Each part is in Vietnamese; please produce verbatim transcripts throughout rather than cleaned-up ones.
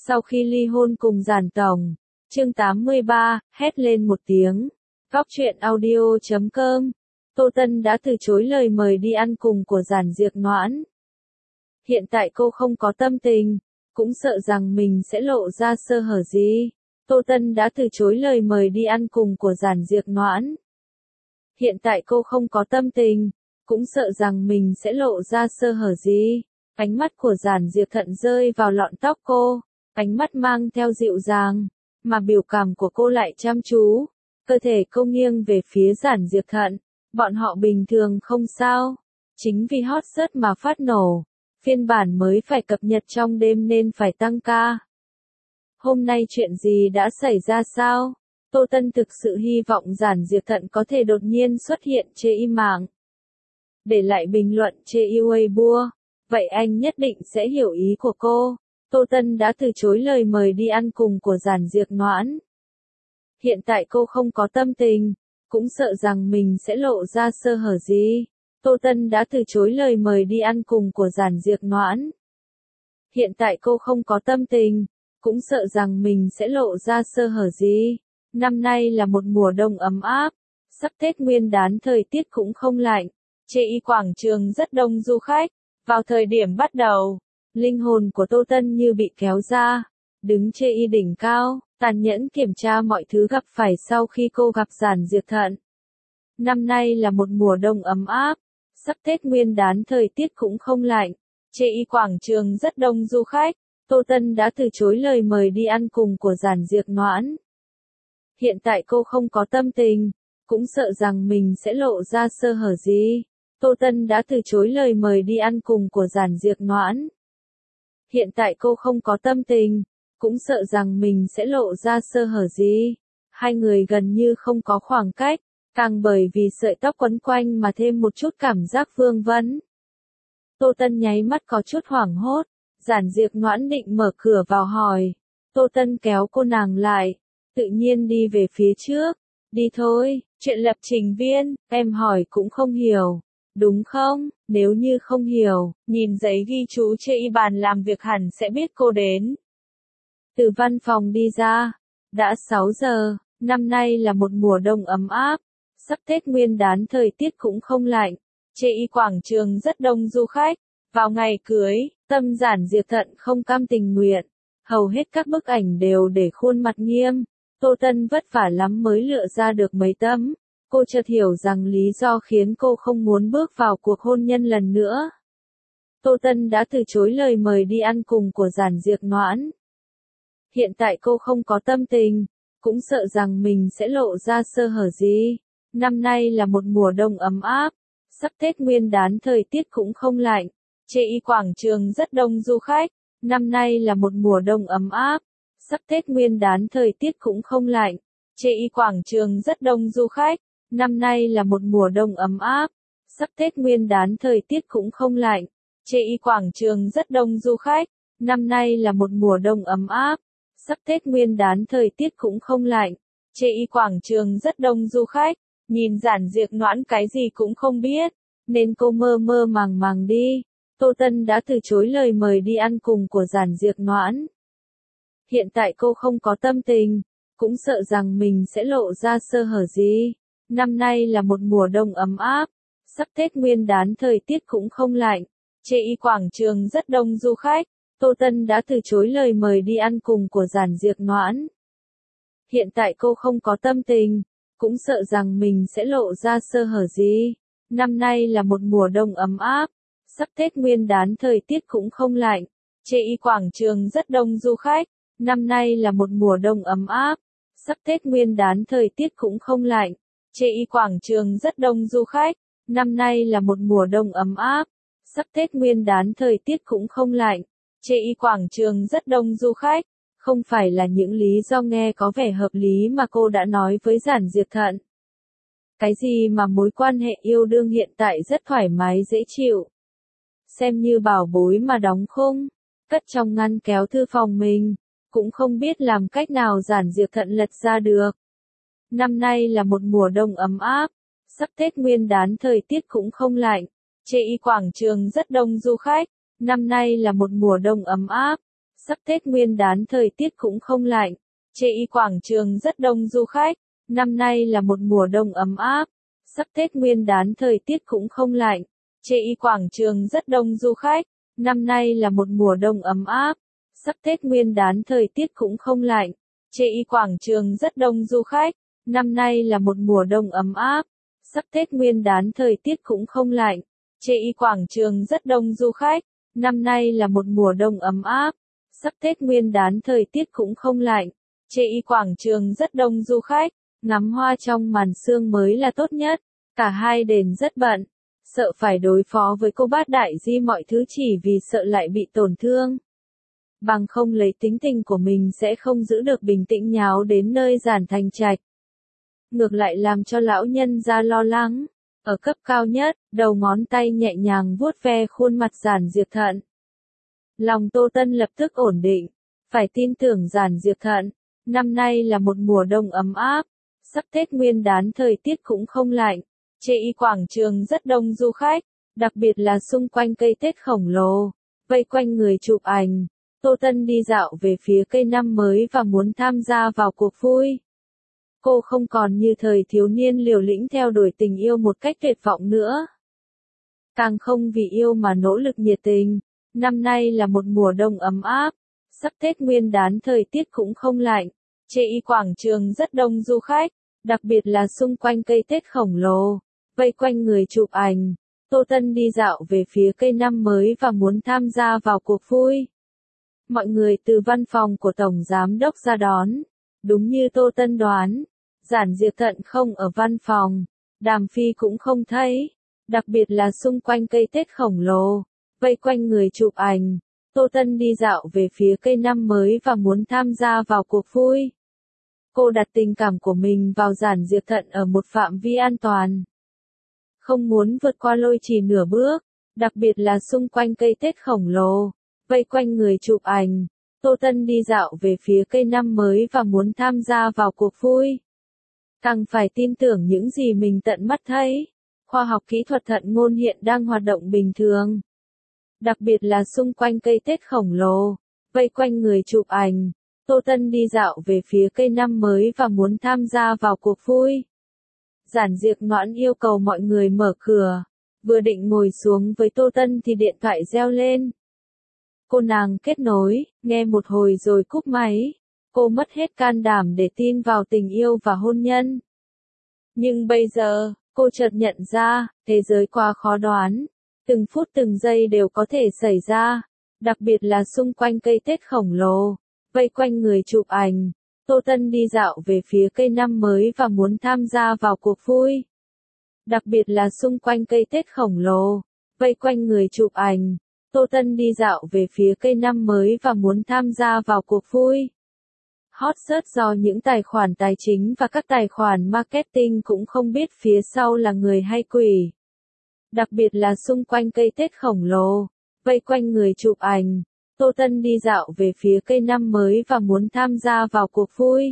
Sau khi ly hôn cùng Giản Tổng, chương tám mươi ba, hét lên một tiếng. Góc truyện audio chấm com. Tô Tân đã từ chối lời mời đi ăn cùng của Giản Diệc Noãn. Hiện tại cô không có tâm tình, cũng sợ rằng mình sẽ lộ ra sơ hở gì. Tô Tân đã từ chối lời mời đi ăn cùng của Giản Diệc Noãn. Hiện tại cô không có tâm tình, cũng sợ rằng mình sẽ lộ ra sơ hở gì. Ánh mắt của Giản Diệc Thận rơi vào lọn tóc cô, ánh mắt mang theo dịu dàng, mà biểu cảm của cô lại chăm chú. Cơ thể cô nghiêng về phía Giản Diệc Thận, bọn họ bình thường không sao. Chính vì hot search mà phát nổ, phiên bản mới phải cập nhật trong đêm nên phải tăng ca. Hôm nay chuyện gì đã xảy ra sao? Tô Tân thực sự hy vọng Giản Diệc Thận có thể đột nhiên xuất hiện chê im mạng. Để lại bình luận chê yêu Weibo, vậy anh nhất định sẽ hiểu ý của cô. Tô Tân đã từ chối lời mời đi ăn cùng của Giản Diệc Noãn. Hiện tại cô không có tâm tình, cũng sợ rằng mình sẽ lộ ra sơ hở gì. Tô Tân đã từ chối lời mời đi ăn cùng của Giản Diệc Noãn. Hiện tại cô không có tâm tình, cũng sợ rằng mình sẽ lộ ra sơ hở gì. Năm nay là một mùa đông ấm áp, sắp Tết Nguyên đán thời tiết cũng không lạnh. Chê y quảng trường rất đông du khách. Vào thời điểm bắt đầu, linh hồn của Tô Tân như bị kéo ra, đứng chê y đỉnh cao, tàn nhẫn kiểm tra mọi thứ gặp phải sau khi cô gặp Giản Diệc Thận. Năm nay là một mùa đông ấm áp, sắp Tết Nguyên đán thời tiết cũng không lạnh. Chê y quảng trường rất đông du khách. Tô Tân đã từ chối lời mời đi ăn cùng của Giản Diệc Noãn. Hiện tại cô không có tâm tình, cũng sợ rằng mình sẽ lộ ra sơ hở gì. Tô Tân đã từ chối lời mời đi ăn cùng của Giản Diệc Noãn. Hiện tại cô không có tâm tình, cũng sợ rằng mình sẽ lộ ra sơ hở gì. Hai người gần như không có khoảng cách, càng bởi vì sợi tóc quấn quanh mà thêm một chút cảm giác vương vấn. Tô Tân nháy mắt có chút hoảng hốt, Giản Diệc Noãn định mở cửa vào hỏi. Tô Tân kéo cô nàng lại, tự nhiên đi về phía trước. Đi thôi, chuyện lập trình viên, em hỏi cũng không hiểu. Đúng không? Nếu như không hiểu, nhìn giấy ghi chú trên bàn làm việc hẳn sẽ biết cô đến. Từ văn phòng đi ra, đã sáu giờ, năm nay là một mùa đông ấm áp, sắp Tết Nguyên đán thời tiết cũng không lạnh. Chê y quảng trường rất đông du khách. Vào ngày cưới, tâm Giản Diệc Thận không cam tình nguyện. Hầu hết các bức ảnh đều để khuôn mặt nghiêm. Tô Tân vất vả lắm mới lựa ra được mấy tấm. Cô chợt hiểu rằng lý do khiến cô không muốn bước vào cuộc hôn nhân lần nữa. Tô Tân đã từ chối lời mời đi ăn cùng của Giản Diệc Noãn. Hiện tại cô không có tâm tình, cũng sợ rằng mình sẽ lộ ra sơ hở gì. Năm nay là một mùa đông ấm áp, sắp Tết Nguyên đán thời tiết cũng không lạnh. Chê y quảng trường rất đông du khách. Năm nay là một mùa đông ấm áp, sắp Tết Nguyên đán thời tiết cũng không lạnh. Chê y quảng trường rất đông du khách. Năm nay là một mùa đông ấm áp, sắp Tết Nguyên đán thời tiết cũng không lạnh. Chê y quảng trường rất đông du khách. Năm nay là một mùa đông ấm áp, sắp Tết Nguyên đán thời tiết cũng không lạnh. Chê y quảng trường rất đông du khách. Nhìn Giản Diệc Noãn cái gì cũng không biết, nên cô mơ mơ màng màng đi. Tô Tân đã từ chối lời mời đi ăn cùng của Giản Diệc Noãn. Hiện tại cô không có tâm tình, cũng sợ rằng mình sẽ lộ ra sơ hở gì. Năm nay là một mùa đông ấm áp, sắp Tết Nguyên đán thời tiết cũng không lạnh. Chê y quảng trường rất đông du khách. Tô Tân đã từ chối lời mời đi ăn cùng của Giản Diệc Noãn. Hiện tại cô không có tâm tình, cũng sợ rằng mình sẽ lộ ra sơ hở gì. Năm nay là một mùa đông ấm áp, sắp Tết Nguyên đán thời tiết cũng không lạnh. Chê y quảng trường rất đông du khách. Năm nay là một mùa đông ấm áp, sắp Tết Nguyên đán thời tiết cũng không lạnh. Chê y quảng trường rất đông du khách. Năm nay là một mùa đông ấm áp, sắp Tết Nguyên đán thời tiết cũng không lạnh. Chê y quảng trường rất đông du khách. Không phải là những lý do nghe có vẻ hợp lý mà cô đã nói với Giản Diệc Thận. Cái gì mà mối quan hệ yêu đương hiện tại rất thoải mái dễ chịu. Xem như bảo bối mà đóng khung, cất trong ngăn kéo thư phòng mình, cũng không biết làm cách nào Giản Diệc Thận lật ra được. Năm nay là một mùa đông ấm áp, sắp Tết Nguyên đán thời tiết cũng không lạnh. Chê y quảng trường rất đông du khách. Năm nay là một mùa đông ấm áp, Sắp Tết Nguyên đán thời tiết cũng không lạnh. Chê Y quảng trường rất đông du khách. Năm nay là một mùa đông ấm áp. Sắp Tết Nguyên đán thời tiết cũng không lạnh. Chê Y quảng trường rất đông du khách. Năm nay là một mùa đông ấm áp. Sắp Tết Nguyên đán thời tiết cũng không lạnh. Chê Y quảng trường rất đông du khách. Năm nay là một mùa đông ấm áp. Sắp Tết Nguyên đán thời tiết cũng không lạnh. Chê Y quảng trường rất đông du khách. Năm nay là một mùa đông ấm áp. Sắp Tết Nguyên đán thời tiết cũng không lạnh. Chê Y quảng trường rất đông du khách. Ngắm hoa trong màn sương mới là tốt nhất. Cả hai đền rất bận. Sợ phải đối phó với cô bát đại di mọi thứ chỉ vì sợ lại bị tổn thương. Bằng không lấy tính tình của mình sẽ không giữ được bình tĩnh nháo đến nơi Giản Thành Trạch. Ngược lại làm cho lão nhân ra lo lắng. Ở cấp cao nhất, đầu ngón tay nhẹ nhàng vuốt ve khuôn mặt Giản Diệp Thận. Lòng Tô Tân lập tức ổn định. Phải tin tưởng Giản Diệp Thận. Năm nay là một mùa đông ấm áp. Sắp Tết Nguyên đán thời tiết cũng không lạnh. Chê Y quảng trường rất đông du khách. Đặc biệt là xung quanh cây Tết khổng lồ. Vây quanh người chụp ảnh. Tô Tân đi dạo về phía cây năm mới và muốn tham gia vào cuộc vui. Cô không còn như thời thiếu niên liều lĩnh theo đuổi tình yêu một cách tuyệt vọng nữa. Càng không vì yêu mà nỗ lực nhiệt tình. Năm nay là một mùa đông ấm áp. Sắp Tết Nguyên đán thời tiết cũng không lạnh. Chê Y quảng trường rất đông du khách. Đặc biệt là xung quanh cây Tết khổng lồ. Vây quanh người chụp ảnh. Tô Tân đi dạo về phía cây năm mới và muốn tham gia vào cuộc vui. Mọi người từ văn phòng của Tổng Giám đốc ra đón. Đúng như Tô Tân đoán. Giản Diệp Thận không ở văn phòng. Đàm Phi cũng không thấy. Đặc biệt là xung quanh cây Tết khổng lồ. Vây quanh người chụp ảnh. Tô Tân đi dạo về phía cây năm mới và muốn tham gia vào cuộc vui. Cô đặt tình cảm của mình vào Giản Diệp Thận ở một phạm vi an toàn. Không muốn vượt qua lôi trì nửa bước. Đặc biệt là xung quanh cây Tết khổng lồ. Vây quanh người chụp ảnh. Tô Tân đi dạo về phía cây năm mới và muốn tham gia vào cuộc vui. Càng phải tin tưởng những gì mình tận mắt thấy. Khoa học kỹ thuật thận ngôn hiện đang hoạt động bình thường. Đặc biệt là xung quanh cây Tết khổng lồ. Vây quanh người chụp ảnh. Tô Tân đi dạo về phía cây năm mới và muốn tham gia vào cuộc vui. Giản Diệp Noãn yêu cầu mọi người mở cửa. Vừa định ngồi xuống với Tô Tân thì điện thoại reo lên. Cô nàng kết nối, nghe một hồi rồi cúp máy. Cô mất hết can đảm để tin vào tình yêu và hôn nhân. Nhưng bây giờ, cô chợt nhận ra, thế giới quá khó đoán. Từng phút từng giây đều có thể xảy ra. Đặc biệt là xung quanh cây Tết khổng lồ. Vây quanh người chụp ảnh. Tô Tân đi dạo về phía cây năm mới và muốn tham gia vào cuộc vui. Đặc biệt là xung quanh cây Tết khổng lồ. Vây quanh người chụp ảnh. Tô Tân đi dạo về phía cây năm mới và muốn tham gia vào cuộc vui. Hot search do những tài khoản tài chính và các tài khoản marketing cũng không biết phía sau là người hay quỷ. Đặc biệt là xung quanh cây Tết khổng lồ. Vây quanh người chụp ảnh. Tô Tân đi dạo về phía cây năm mới và muốn tham gia vào cuộc vui.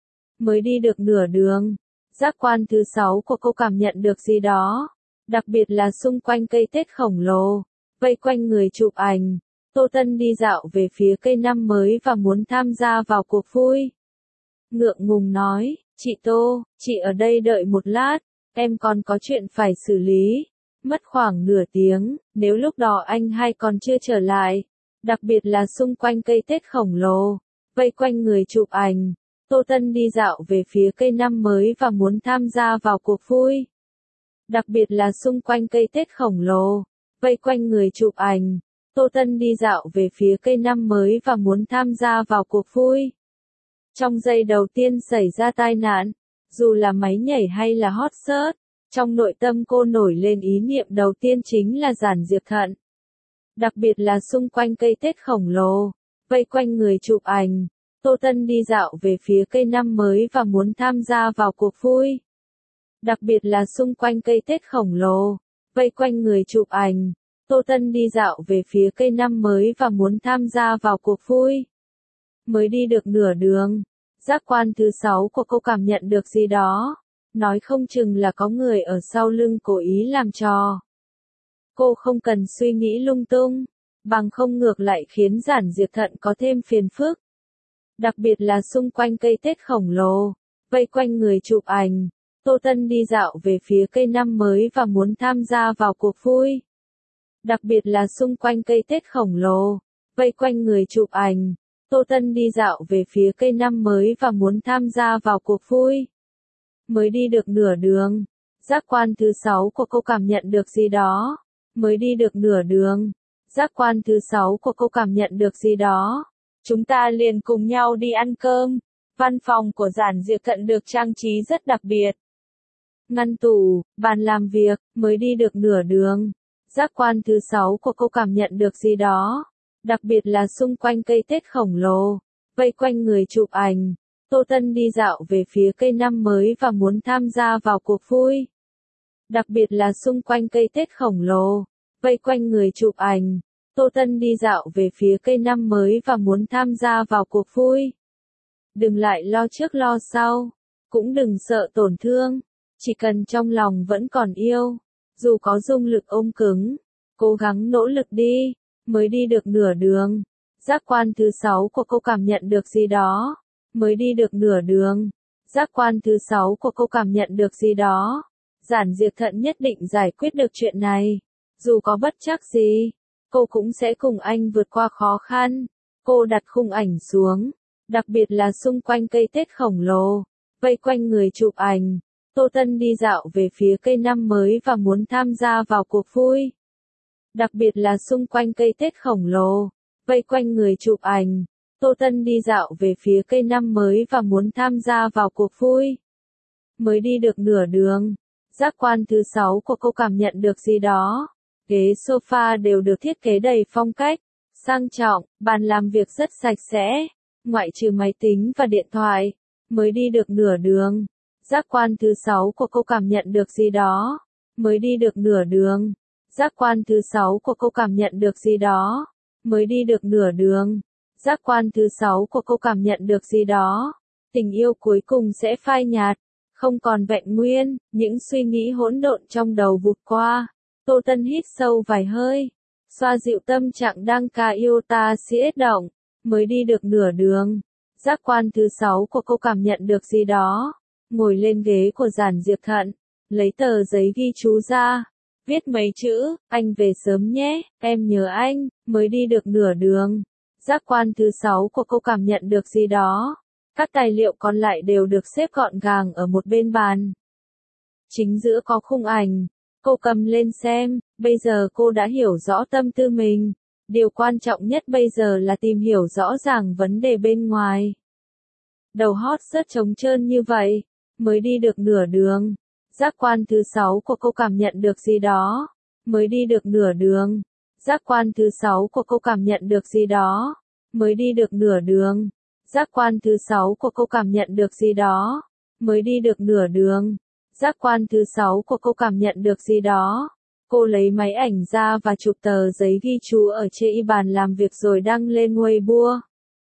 Mới đi được nửa đường. Giác quan thứ sáu của cô cảm nhận được gì đó. Đặc biệt là xung quanh cây Tết khổng lồ. Vây quanh người chụp ảnh. Tô Tân đi dạo về phía cây năm mới và muốn tham gia vào cuộc vui. Ngượng ngùng nói, chị Tô, chị ở đây đợi một lát, em còn có chuyện phải xử lý. Mất khoảng nửa tiếng, nếu lúc đó anh hai còn chưa trở lại. Đặc biệt là xung quanh cây Tết khổng lồ. Vây quanh người chụp ảnh. Tô Tân đi dạo về phía cây năm mới và muốn tham gia vào cuộc vui. Đặc biệt là xung quanh cây Tết khổng lồ. Vây quanh người chụp ảnh. Tô Tân đi dạo về phía cây năm mới và muốn tham gia vào cuộc vui. Trong giây đầu tiên xảy ra tai nạn, dù là máy nhảy hay là hot search, trong nội tâm cô nổi lên ý niệm đầu tiên chính là Giản Diệp Thận. Đặc biệt là xung quanh cây Tết khổng lồ, vây quanh người chụp ảnh. Tô Tân đi dạo về phía cây năm mới và muốn tham gia vào cuộc vui. Đặc biệt là xung quanh cây Tết khổng lồ, vây quanh người chụp ảnh. Tô Tân đi dạo về phía cây năm mới và muốn tham gia vào cuộc vui. Mới đi được nửa đường, giác quan thứ sáu của cô cảm nhận được gì đó. Nói không chừng là có người ở sau lưng cố ý làm trò. Cô không cần suy nghĩ lung tung. bằng không ngược lại khiến Giản Diệp Thận có thêm phiền phức. Đặc biệt là xung quanh cây Tết khổng lồ, vây quanh người chụp ảnh, Tô Tân đi dạo về phía cây năm mới và muốn tham gia vào cuộc vui. Đặc biệt là xung quanh cây Tết khổng lồ, vây quanh người chụp ảnh, Tô Tân đi dạo về phía cây năm mới và muốn tham gia vào cuộc vui. Mới đi được nửa đường, giác quan thứ sáu của cô cảm nhận được gì đó. Mới đi được nửa đường, giác quan thứ sáu của cô cảm nhận được gì đó. Chúng ta liền cùng nhau đi ăn cơm. Văn phòng của Giản Diệp Thận được trang trí rất đặc biệt. Ngăn tủ, bàn làm việc, mới đi được nửa đường. Giác quan thứ sáu của cô cảm nhận được gì đó. Đặc biệt là xung quanh cây Tết khổng lồ, vây quanh người chụp ảnh, Tô Tân đi dạo về phía cây năm mới và muốn tham gia vào cuộc vui. Đặc biệt là xung quanh cây Tết khổng lồ, vây quanh người chụp ảnh, Tô Tân đi dạo về phía cây năm mới và muốn tham gia vào cuộc vui. Đừng lại lo trước lo sau, cũng đừng sợ tổn thương, chỉ cần trong lòng vẫn còn yêu, dù có dung lực ôm cứng, cố gắng nỗ lực đi. Mới đi được nửa đường, giác quan thứ sáu của cô cảm nhận được gì đó. Mới đi được nửa đường, giác quan thứ sáu của cô cảm nhận được gì đó. Giản Diệp Thận nhất định giải quyết được chuyện này. Dù có bất trắc gì, cô cũng sẽ cùng anh vượt qua khó khăn. Cô đặt khung ảnh xuống, đặc biệt là xung quanh cây Tết khổng lồ, vây quanh người chụp ảnh. Tô Tân đi dạo về phía cây năm mới và muốn tham gia vào cuộc vui. Đặc biệt là xung quanh cây Tết khổng lồ, vây quanh người chụp ảnh, Tô Tân đi dạo về phía cây năm mới và muốn tham gia vào cuộc vui. Mới đi được nửa đường, giác quan thứ sáu của cô cảm nhận được gì đó. Ghế sofa đều được thiết kế đầy phong cách, sang trọng, bàn làm việc rất sạch sẽ, ngoại trừ máy tính và điện thoại. Mới đi được nửa đường, giác quan thứ sáu của cô cảm nhận được gì đó. Mới đi được nửa đường. Giác quan thứ sáu của cô cảm nhận được gì đó. Mới đi được nửa đường. Giác quan thứ sáu của cô cảm nhận được gì đó. Tình yêu cuối cùng sẽ phai nhạt, không còn vẹn nguyên, những suy nghĩ hỗn độn trong đầu vụt qua. Tô Tân hít sâu vài hơi, xoa dịu tâm trạng đang ca yêu ta siết động. Mới đi được nửa đường. Giác quan thứ sáu của cô cảm nhận được gì đó. Ngồi lên ghế của Giản Diệp Thận, lấy tờ giấy ghi chú ra. Viết mấy chữ, anh về sớm nhé, em nhớ anh. Mới đi được nửa đường. Giác quan thứ sáu của cô cảm nhận được gì đó. Các tài liệu còn lại đều được xếp gọn gàng ở một bên bàn. Chính giữa có khung ảnh. Cô cầm lên xem, bây giờ cô đã hiểu rõ tâm tư mình. Điều quan trọng nhất bây giờ là tìm hiểu rõ ràng vấn đề bên ngoài. Đầu hót rất trống trơn như vậy. Mới đi được nửa đường. Giác quan thứ sáu của cô cảm nhận được gì đó. Mới đi được nửa đường. Giác quan thứ sáu của cô cảm nhận được gì đó. Mới đi được nửa đường. Giác quan thứ sáu của cô cảm nhận được gì đó. Mới đi được nửa đường. Giác quan thứ sáu của cô cảm nhận được gì đó. Cô lấy máy ảnh ra và chụp tờ giấy ghi chú ở trên bàn làm việc rồi đăng lên Weibo.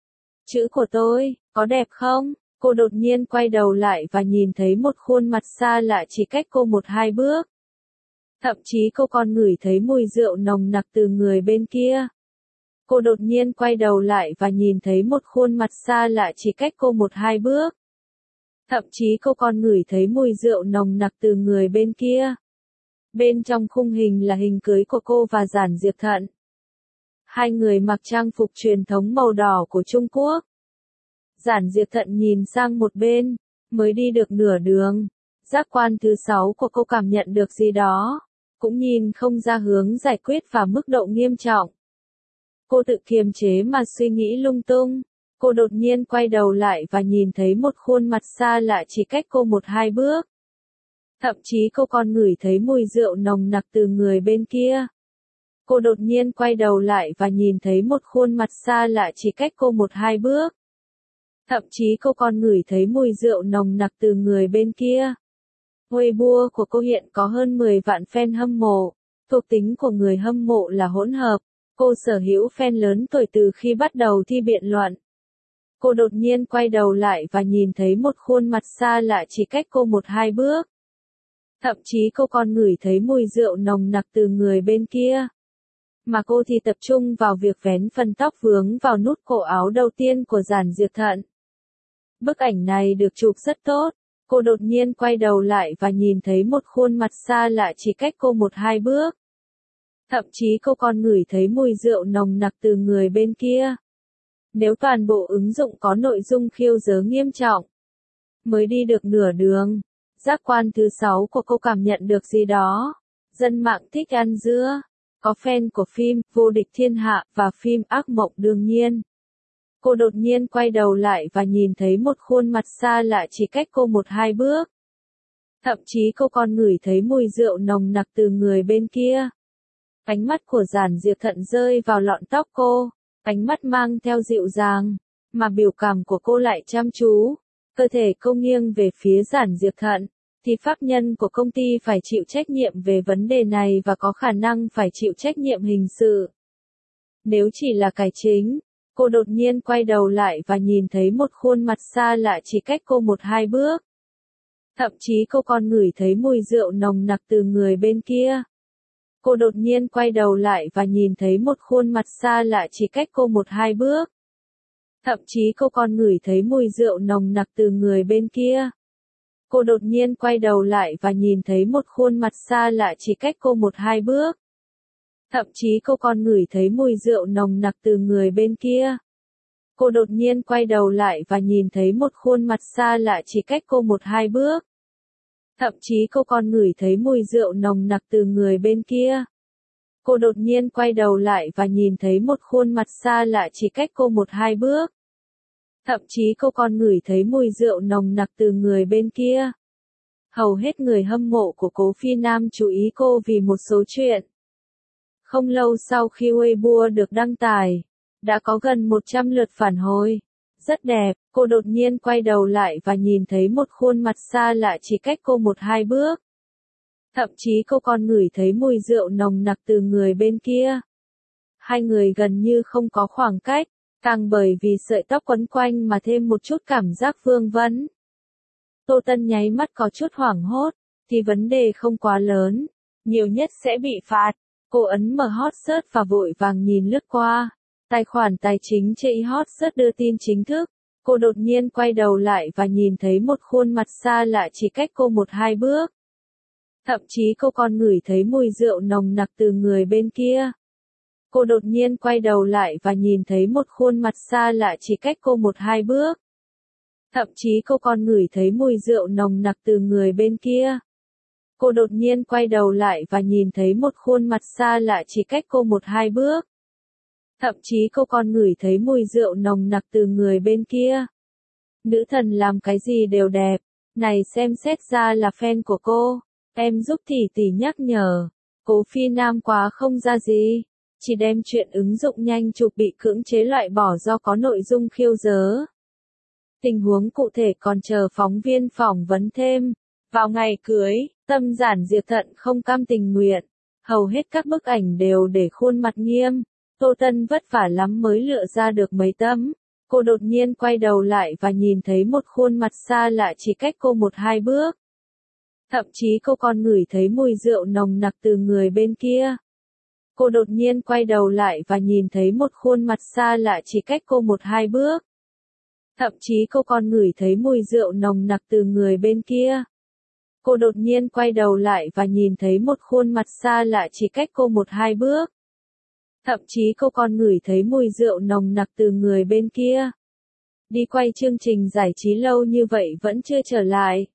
Chữ của tôi, có đẹp không? Cô đột nhiên quay đầu lại và nhìn thấy một khuôn mặt xa lạ chỉ cách cô một hai bước. Thậm chí cô còn ngửi thấy mùi rượu nồng nặc từ người bên kia. Cô đột nhiên quay đầu lại và nhìn thấy một khuôn mặt xa lạ chỉ cách cô một hai bước. Thậm chí cô còn ngửi thấy mùi rượu nồng nặc từ người bên kia. Bên trong khung hình là hình cưới của cô và Giản Diệp Thận. Hai người mặc trang phục truyền thống màu đỏ của Trung Quốc. Giản Diệp Thận nhìn sang một bên, mới đi được nửa đường. Giác quan thứ sáu của cô cảm nhận được gì đó, cũng nhìn không ra hướng giải quyết và mức độ nghiêm trọng. Cô tự kiềm chế mà suy nghĩ lung tung. Cô đột nhiên quay đầu lại và nhìn thấy một khuôn mặt xa lạ chỉ cách cô một hai bước. Thậm chí cô còn ngửi thấy mùi rượu nồng nặc từ người bên kia. Cô đột nhiên quay đầu lại và nhìn thấy một khuôn mặt xa lạ chỉ cách cô một hai bước. Thậm chí cô còn ngửi thấy mùi rượu nồng nặc từ người bên kia. Weibo của cô hiện có hơn mười vạn fan hâm mộ. Thuộc tính của người hâm mộ là hỗn hợp. Cô sở hữu fan lớn tuổi từ khi bắt đầu thi biện luận. Cô đột nhiên quay đầu lại và nhìn thấy một khuôn mặt xa lạ chỉ cách cô một hai bước. Thậm chí cô còn ngửi thấy mùi rượu nồng nặc từ người bên kia. mà cô thì tập trung vào việc vén phần tóc vướng vào nút cổ áo đầu tiên của Giản Diệp Thận. Bức ảnh này được chụp rất tốt, cô đột nhiên quay đầu lại và nhìn thấy một khuôn mặt xa lạ chỉ cách cô một hai bước. Thậm chí cô còn ngửi thấy mùi rượu nồng nặc từ người bên kia. Nếu toàn bộ ứng dụng có nội dung khiêu dớ nghiêm trọng, mới đi được nửa đường, giác quan thứ sáu của cô cảm nhận được gì đó. Dân mạng thích ăn dưa, có fan của phim Vô Địch Thiên Hạ và phim Ác Mộng đương nhiên. Cô đột nhiên quay đầu lại và nhìn thấy một khuôn mặt xa lạ chỉ cách cô một hai bước. Thậm chí cô còn ngửi thấy mùi rượu nồng nặc từ người bên kia. Ánh mắt của Giản Diệp Thận rơi vào lọn tóc cô, ánh mắt mang theo dịu dàng, mà biểu cảm của cô lại chăm chú. Cơ thể cô nghiêng về phía Giản Diệp Thận, thì pháp nhân của công ty phải chịu trách nhiệm về vấn đề này và có khả năng phải chịu trách nhiệm hình sự. Nếu chỉ là cải chính, cô đột nhiên quay đầu lại và nhìn thấy một khuôn mặt xa lạ chỉ cách cô một hai bước. Thậm chí cô còn ngửi thấy mùi rượu nồng nặc từ người bên kia. Cô đột nhiên quay đầu lại và nhìn thấy một khuôn mặt xa lạ chỉ cách cô một hai bước. Thậm chí cô còn ngửi thấy mùi rượu nồng nặc từ người bên kia. Cô đột nhiên quay đầu lại và nhìn thấy một khuôn mặt xa lạ chỉ cách cô một hai bước. Thậm chí cô còn ngửi thấy mùi rượu nồng nặc từ người bên kia. Cô đột nhiên quay đầu lại và nhìn thấy một khuôn mặt xa lạ chỉ cách cô một hai bước. Thậm chí cô còn ngửi thấy mùi rượu nồng nặc từ người bên kia. Cô đột nhiên quay đầu lại và nhìn thấy một khuôn mặt xa lạ chỉ cách cô một hai bước. Thậm chí cô còn ngửi thấy mùi rượu nồng nặc từ người bên kia. Hầu hết người hâm mộ của Cố Phi Nam chú ý cô vì một số chuyện. Không lâu sau khi Weibo được đăng tải, đã có gần một trăm lượt phản hồi. Rất đẹp, cô đột nhiên quay đầu lại và nhìn thấy một khuôn mặt xa lạ chỉ cách cô một hai bước. Thậm chí cô còn ngửi thấy mùi rượu nồng nặc từ người bên kia. Hai người gần như không có khoảng cách, càng bởi vì sợi tóc quấn quanh mà thêm một chút cảm giác vương vấn. Tô Tân nháy mắt có chút hoảng hốt, thì vấn đề không quá lớn, nhiều nhất sẽ bị phạt. Cô ấn mở hot search và vội vàng nhìn lướt qua. Tài khoản tài chính trên hot search đưa tin chính thức. Cô đột nhiên quay đầu lại và nhìn thấy một khuôn mặt xa lạ chỉ cách cô một hai bước. Thậm chí cô còn ngửi thấy mùi rượu nồng nặc từ người bên kia. Cô đột nhiên quay đầu lại và nhìn thấy một khuôn mặt xa lạ chỉ cách cô một hai bước. Thậm chí cô còn ngửi thấy mùi rượu nồng nặc từ người bên kia. Cô đột nhiên quay đầu lại và nhìn thấy một khuôn mặt xa lạ chỉ cách cô một hai bước. Thậm chí cô còn ngửi thấy mùi rượu nồng nặc từ người bên kia. Nữ thần làm cái gì đều đẹp. Này xem xét ra là fan của cô. Em giúp tỷ tỷ nhắc nhở. Cố Phi Nam quá không ra gì. Chỉ đem chuyện ứng dụng nhanh chụp bị cưỡng chế loại bỏ do có nội dung khiêu dớ. Tình huống cụ thể còn chờ phóng viên phỏng vấn thêm. Vào ngày cưới, Tâm Giản Diệp Thận không cam tình nguyện. Hầu hết các bức ảnh đều để khuôn mặt nghiêm. Tô Tân vất vả lắm mới lựa ra được mấy tấm. Cô đột nhiên quay đầu lại và nhìn thấy một khuôn mặt xa lạ chỉ cách cô một hai bước. Thậm chí cô còn ngửi thấy mùi rượu nồng nặc từ người bên kia. Cô đột nhiên quay đầu lại và nhìn thấy một khuôn mặt xa lạ chỉ cách cô một hai bước. Thậm chí cô còn ngửi thấy mùi rượu nồng nặc từ người bên kia. Cô đột nhiên quay đầu lại và nhìn thấy một khuôn mặt xa lạ chỉ cách cô một hai bước. Thậm chí cô còn ngửi thấy mùi rượu nồng nặc từ người bên kia. Đi quay chương trình giải trí lâu như vậy vẫn chưa trở lại.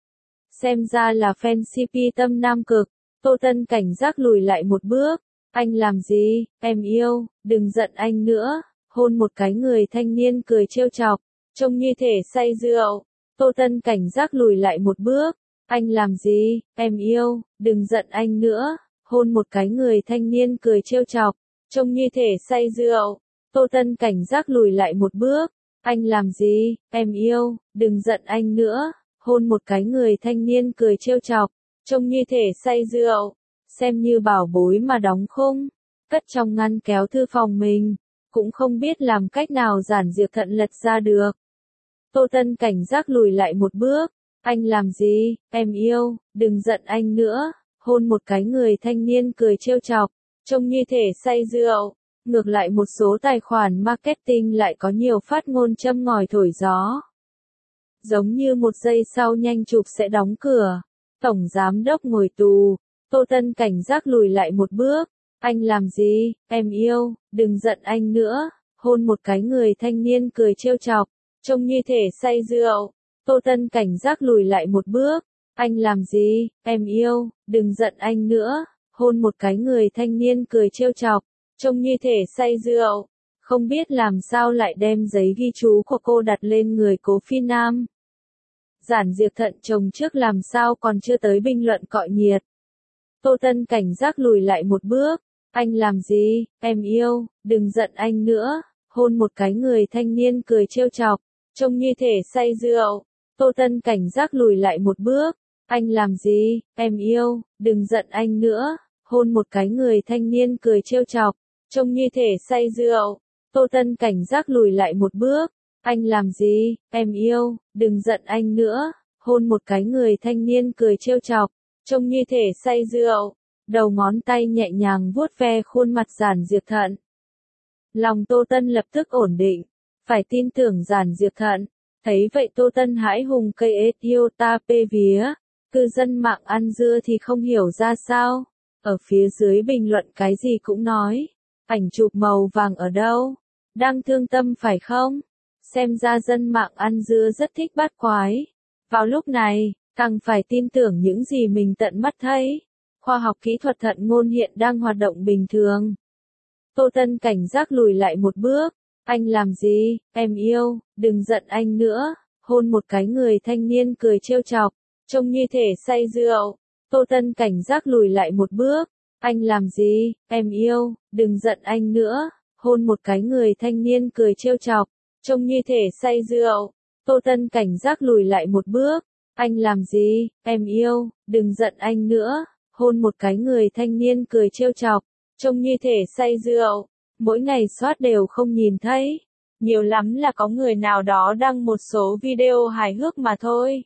Xem ra là fan xê pê Tâm Nam Cực. Tô Tân cảnh giác lùi lại một bước. Anh làm gì, em yêu, đừng giận anh nữa. Hôn một cái người thanh niên cười trêu chọc, trông như thể say rượu. Tô Tân cảnh giác lùi lại một bước. Anh làm gì, em yêu, đừng giận anh nữa. Hôn một cái người thanh niên cười trêu chọc, trông như thể say rượu. Tô Tân cảnh giác lùi lại một bước. Anh làm gì, em yêu, đừng giận anh nữa. Hôn một cái người thanh niên cười trêu chọc, trông như thể say rượu. Xem như bảo bối mà đóng khung, cất trong ngăn kéo thư phòng mình. Cũng không biết làm cách nào Giản Diệp Thận lật ra được. Tô Tân cảnh giác lùi lại một bước. Anh làm gì, em yêu, đừng giận anh nữa. Hôn một cái người thanh niên cười trêu chọc, trông như thể say rượu. Ngược lại một số tài khoản marketing lại có nhiều phát ngôn châm ngòi thổi gió. Giống như một giây sau nhanh chụp sẽ đóng cửa. Tổng giám đốc ngồi tù. Tô Tân cảnh giác lùi lại một bước. Anh làm gì, em yêu, đừng giận anh nữa. Hôn một cái người thanh niên cười trêu chọc. Trông như thể say rượu. Tô Tân cảnh giác lùi lại một bước. Anh làm gì, em yêu, đừng giận anh nữa. Hôn một cái người thanh niên cười trêu chọc. Trông như thể say rượu. Không biết làm sao lại đem giấy ghi chú của cô đặt lên người Cố Phi Nam. Giản Diệp thận chồng trước làm sao còn chưa tới bình luận cọ nhiệt. Tô Tân cảnh giác lùi lại một bước. Anh làm gì, em yêu, đừng giận anh nữa. Hôn một cái người thanh niên cười trêu chọc. Trông như thể say rượu. Tô Tân cảnh giác lùi lại một bước. Anh làm gì, em yêu, đừng giận anh nữa. Hôn một cái người thanh niên cười trêu chọc. Trông như thể say rượu. Tô Tân cảnh giác lùi lại một bước. Anh làm gì, em yêu, đừng giận anh nữa. Hôn một cái người thanh niên cười trêu chọc. Trông như thể say rượu. Đầu ngón tay nhẹ nhàng vuốt ve khuôn mặt Giản Diệp Thận. Lòng Tô Tân lập tức ổn định. Phải tin tưởng Giản Diệp Thận. Thấy vậy Tô Tân hãi hùng cây ết yêu ta pê vía. Cư dân mạng ăn dưa thì không hiểu ra sao. Ở phía dưới bình luận cái gì cũng nói. Ảnh chụp màu vàng ở đâu? Đang thương tâm phải không? Xem ra dân mạng ăn dưa rất thích bắt quái. Vào lúc này, càng phải tin tưởng những gì mình tận mắt thấy. Khoa học kỹ thuật thận ngôn hiện đang hoạt động bình thường. Tô Tân cảnh giác lùi lại một bước. Anh làm gì, em yêu, đừng giận anh nữa. Hôn một cái người thanh niên cười trêu chọc. Trông như thể say rượu. Tô Tân cảnh giác lùi lại một bước. Anh làm gì, em yêu, đừng giận anh nữa. Hôn một cái người thanh niên cười trêu chọc. Trông như thể say rượu. Tô Tân cảnh giác lùi lại một bước. Anh làm gì, em yêu, đừng giận anh nữa. Hôn một cái người thanh niên cười trêu chọc. Trông như thể say rượu. Mỗi ngày soát đều không nhìn thấy. Nhiều lắm là có người nào đó đăng một số video hài hước mà thôi.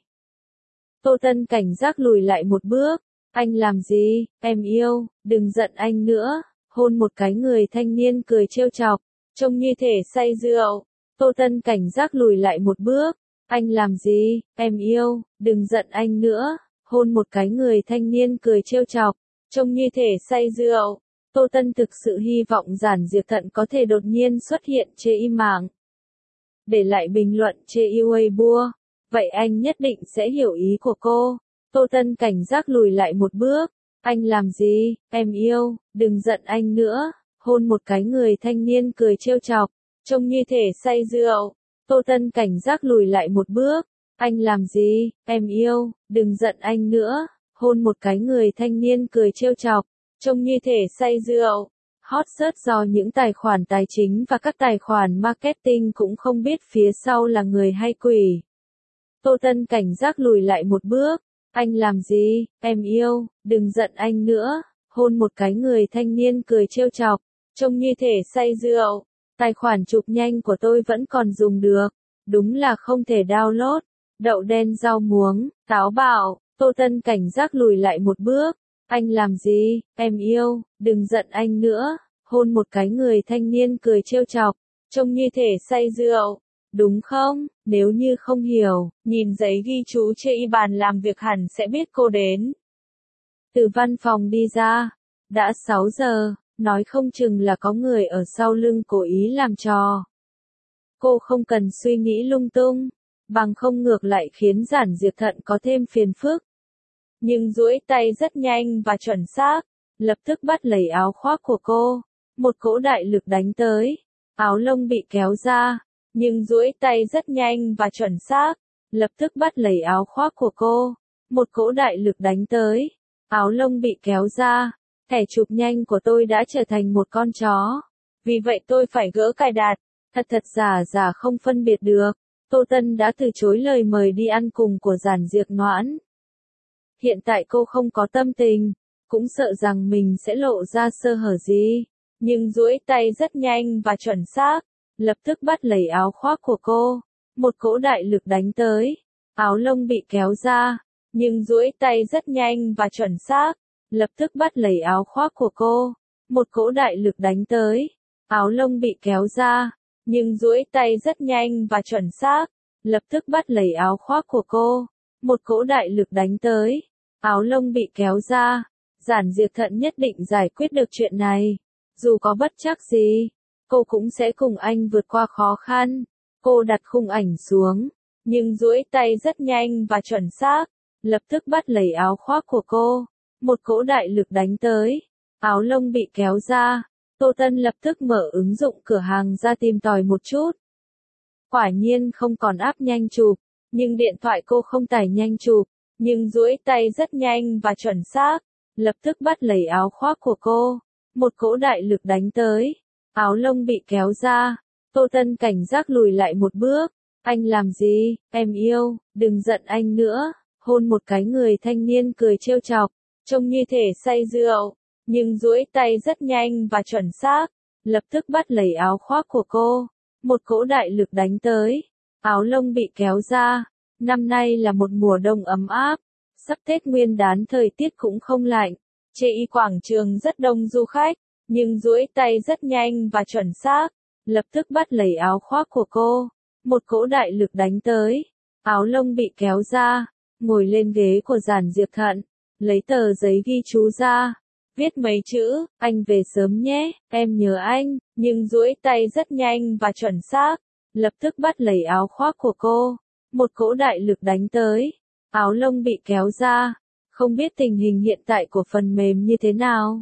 Tô Tân cảnh giác lùi lại một bước. Anh làm gì, em yêu, đừng giận anh nữa. Hôn một cái người thanh niên cười trêu chọc. Trông như thể say rượu. Tô Tân cảnh giác lùi lại một bước. Anh làm gì, em yêu, đừng giận anh nữa. Hôn một cái người thanh niên cười trêu chọc. Trông như thể say rượu. Tô Tân thực sự hy vọng Giản Diệp Thận có thể đột nhiên xuất hiện chê im mạng. Để lại bình luận chê yêu Weibo. Vậy anh nhất định sẽ hiểu ý của cô. Tô Tân cảnh giác lùi lại một bước. Anh làm gì, em yêu, đừng giận anh nữa. Hôn một cái người thanh niên cười trêu chọc. Trông như thể say rượu. Tô Tân cảnh giác lùi lại một bước. Anh làm gì, em yêu, đừng giận anh nữa. Hôn một cái người thanh niên cười trêu chọc. Trông như thể say rượu. Hot search do những tài khoản tài chính và các tài khoản marketing cũng không biết phía sau là người hay quỷ. Tô Tân cảnh giác lùi lại một bước. Anh làm gì, em yêu, đừng giận anh nữa. Hôn một cái người thanh niên cười trêu chọc. Trông như thể say rượu. Tài khoản chụp nhanh của tôi vẫn còn dùng được. Đúng là không thể download. Đậu đen rau muống, táo bạo. Tô Tân cảnh giác lùi lại một bước. Anh làm gì, em yêu, đừng giận anh nữa. Hôn một cái người thanh niên cười trêu chọc. Trông như thể say rượu. Đúng không? Nếu như không hiểu, nhìn giấy ghi chú trên bàn làm việc hẳn sẽ biết cô đến. Từ văn phòng đi ra. Đã sáu giờ, nói không chừng là có người ở sau lưng cố ý làm trò. Cô không cần suy nghĩ lung tung. Bằng không ngược lại khiến Giản Diệp Thận có thêm phiền phức. Nhưng duỗi tay rất nhanh và chuẩn xác. Lập tức bắt lấy áo khoác của cô. Một cỗ đại lực đánh tới. Áo lông bị kéo ra. Nhưng duỗi tay rất nhanh và chuẩn xác. Lập tức bắt lấy áo khoác của cô. Một cỗ đại lực đánh tới. Áo lông bị kéo ra. Thẻ chụp nhanh của tôi đã trở thành một con chó. Vì vậy tôi phải gỡ cài đặt. Thật thật giả giả không phân biệt được. Tô Tân đã từ chối lời mời đi ăn cùng của Giản Diệp Noãn. Hiện tại cô không có tâm tình. Cũng sợ rằng mình sẽ lộ ra sơ hở gì. Nhưng duỗi tay rất nhanh và chuẩn xác. Lập tức bắt lấy áo khoác của cô. Một cỗ đại lực đánh tới. Áo lông bị kéo ra. Nhưng duỗi tay rất nhanh và chuẩn xác. Lập tức bắt lấy áo khoác của cô. một cỗ đại lực đánh tới. Áo lông bị kéo ra, nhưng duỗi tay rất nhanh và chuẩn xác, lập tức bắt lấy áo khoác của cô. Một cỗ đại lực đánh tới. Áo lông bị kéo ra. Giản Diệp Thận nhất định giải quyết được chuyện này. Dù có bất trắc gì, cô cũng sẽ cùng anh vượt qua khó khăn. Cô đặt khung ảnh xuống, nhưng duỗi tay rất nhanh và chuẩn xác, lập tức bắt lấy áo khoác của cô. Một cỗ đại lực đánh tới. Áo lông bị kéo ra. Tô Tân lập tức mở ứng dụng cửa hàng ra tìm tòi một chút. Quả nhiên không còn app nhanh chụp, nhưng điện thoại cô không tải nhanh chụp, nhưng duỗi tay rất nhanh và chuẩn xác, lập tức bắt lấy áo khoác của cô. Một cỗ đại lực đánh tới. Áo lông bị kéo ra. Tô Tân cảnh giác lùi lại một bước. Anh làm gì, em yêu, đừng giận anh nữa. Hôn một cái, người thanh niên cười trêu chọc, trông như thể say rượu, nhưng duỗi tay rất nhanh và chuẩn xác, lập tức bắt lấy áo khoác của cô. Một cỗ đại lực đánh tới. Áo lông bị kéo ra. Năm nay là một mùa đông ấm áp, sắp Tết Nguyên đán thời tiết cũng không lạnh. Chê y quảng trường rất đông du khách, nhưng duỗi tay rất nhanh và chuẩn xác, lập tức bắt lấy áo khoác của cô. Một cỗ đại lực đánh tới. Áo lông bị kéo ra. Ngồi lên ghế của Giản Diệp Thận, lấy tờ giấy ghi chú ra, viết mấy chữ, anh về sớm nhé, em nhớ anh, nhưng duỗi tay rất nhanh và chuẩn xác, lập tức bắt lấy áo khoác của cô. Một cỗ đại lực đánh tới. Áo lông bị kéo ra. Không biết tình hình hiện tại của phần mềm như thế nào.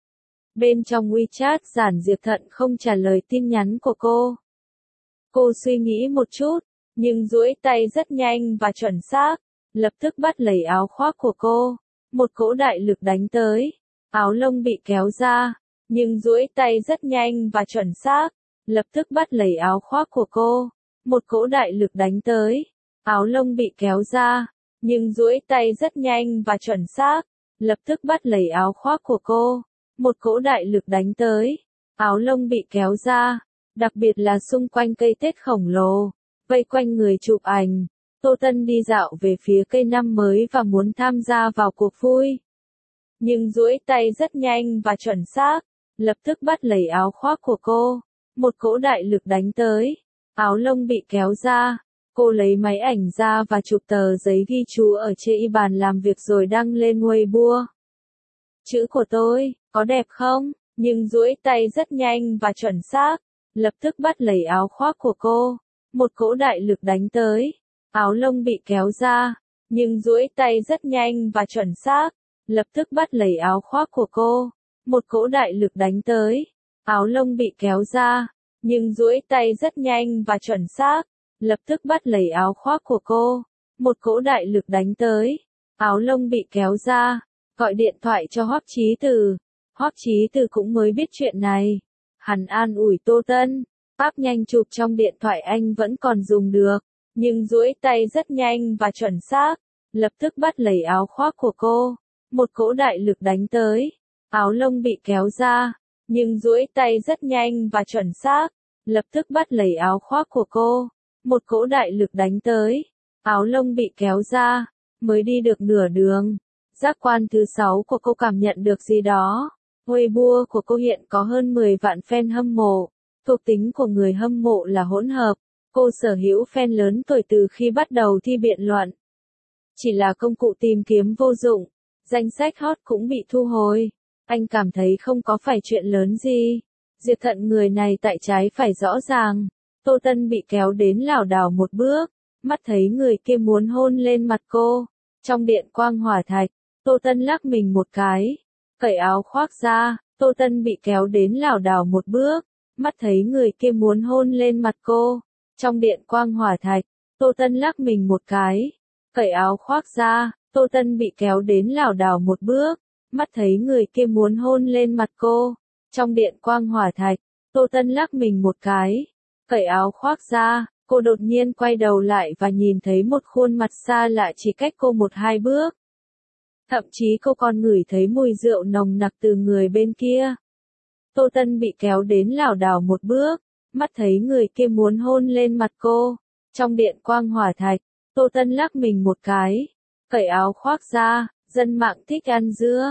Bên trong WeChat, Giản Diệp Thận không trả lời tin nhắn của cô. Cô suy nghĩ một chút, nhưng duỗi tay rất nhanh và chuẩn xác, lập tức bắt lấy áo khoác của cô. Một cỗ đại lực đánh tới. Áo lông bị kéo ra, nhưng duỗi tay rất nhanh và chuẩn xác, lập tức bắt lấy áo khoác của cô. Một cỗ đại lực đánh tới. Áo lông bị kéo ra, nhưng duỗi tay rất nhanh và chuẩn xác, lập tức bắt lấy áo khoác của cô. Một cỗ đại lực đánh tới. Áo lông bị kéo ra, đặc biệt là xung quanh cây Tết khổng lồ, vây quanh người chụp ảnh. Tô Tân đi dạo về phía cây năm mới và muốn tham gia vào cuộc vui. Nhưng duỗi tay rất nhanh và chuẩn xác, lập tức bắt lấy áo khoác của cô. Một cỗ đại lực đánh tới. Áo lông bị kéo ra. Cô lấy máy ảnh ra và chụp tờ giấy ghi chú ở trên bàn làm việc rồi đăng lên Weibo. Chữ của tôi, có đẹp không? Nhưng duỗi tay rất nhanh và chuẩn xác, lập tức bắt lấy áo khoác của cô. Một cỗ đại lực đánh tới. Áo lông bị kéo ra, nhưng duỗi tay rất nhanh và chuẩn xác, lập tức bắt lấy áo khoác của cô. Một cỗ đại lực đánh tới. Áo lông bị kéo ra, nhưng duỗi tay rất nhanh và chuẩn xác, lập tức bắt lấy áo khoác của cô. Một cỗ đại lực đánh tới. Áo lông bị kéo ra. Gọi điện thoại cho Hoắc Chí Từ. Hoắc Chí Từ cũng mới biết chuyện này. Hắn an ủi Tô Tân. App nhanh chụp trong điện thoại anh vẫn còn dùng được, nhưng duỗi tay rất nhanh và chuẩn xác, lập tức bắt lấy áo khoác của cô. Một cỗ đại lực đánh tới. Áo lông bị kéo ra, nhưng duỗi tay rất nhanh và chuẩn xác, lập tức bắt lấy áo khoác của cô. Một cỗ đại lực đánh tới. Áo lông bị kéo ra. Mới đi được nửa đường, giác quan thứ sáu của cô cảm nhận được gì đó. Weibo của cô hiện có hơn mười vạn fan hâm mộ. Thuộc tính của người hâm mộ là hỗn hợp. Cô sở hữu fan lớn tuổi từ khi bắt đầu thi biện luận. Chỉ là công cụ tìm kiếm vô dụng. Danh sách hot cũng bị thu hồi. Anh cảm thấy không có phải chuyện lớn gì. Diệp Thận người này tại trái phải rõ ràng. Tô Tân bị kéo đến lảo đảo một bước. Mắt thấy người kia muốn hôn lên mặt cô. Trong điện quang hỏa thạch, Tô Tân lắc mình một cái. Cởi áo khoác ra, Tô Tân bị kéo đến lảo đảo một bước. Mắt thấy người kia muốn hôn lên mặt cô. Trong điện quang hỏa thạch, Tô Tân lắc mình một cái. Cởi áo khoác ra, Tô Tân bị kéo đến lảo đảo một bước. Mắt thấy người kia muốn hôn lên mặt cô. Trong điện quang hỏa thạch, Tô Tân lắc mình một cái. Cởi áo khoác ra, cô đột nhiên quay đầu lại và nhìn thấy một khuôn mặt xa lạ chỉ cách cô một hai bước. Thậm chí cô còn ngửi thấy mùi rượu nồng nặc từ người bên kia. Tô Tân bị kéo đến lảo đảo một bước. Mắt thấy người kia muốn hôn lên mặt cô. Trong điện quang hỏa thạch, Tô Tân lắc mình một cái. Cởi áo khoác ra, dân mạng thích ăn dưa.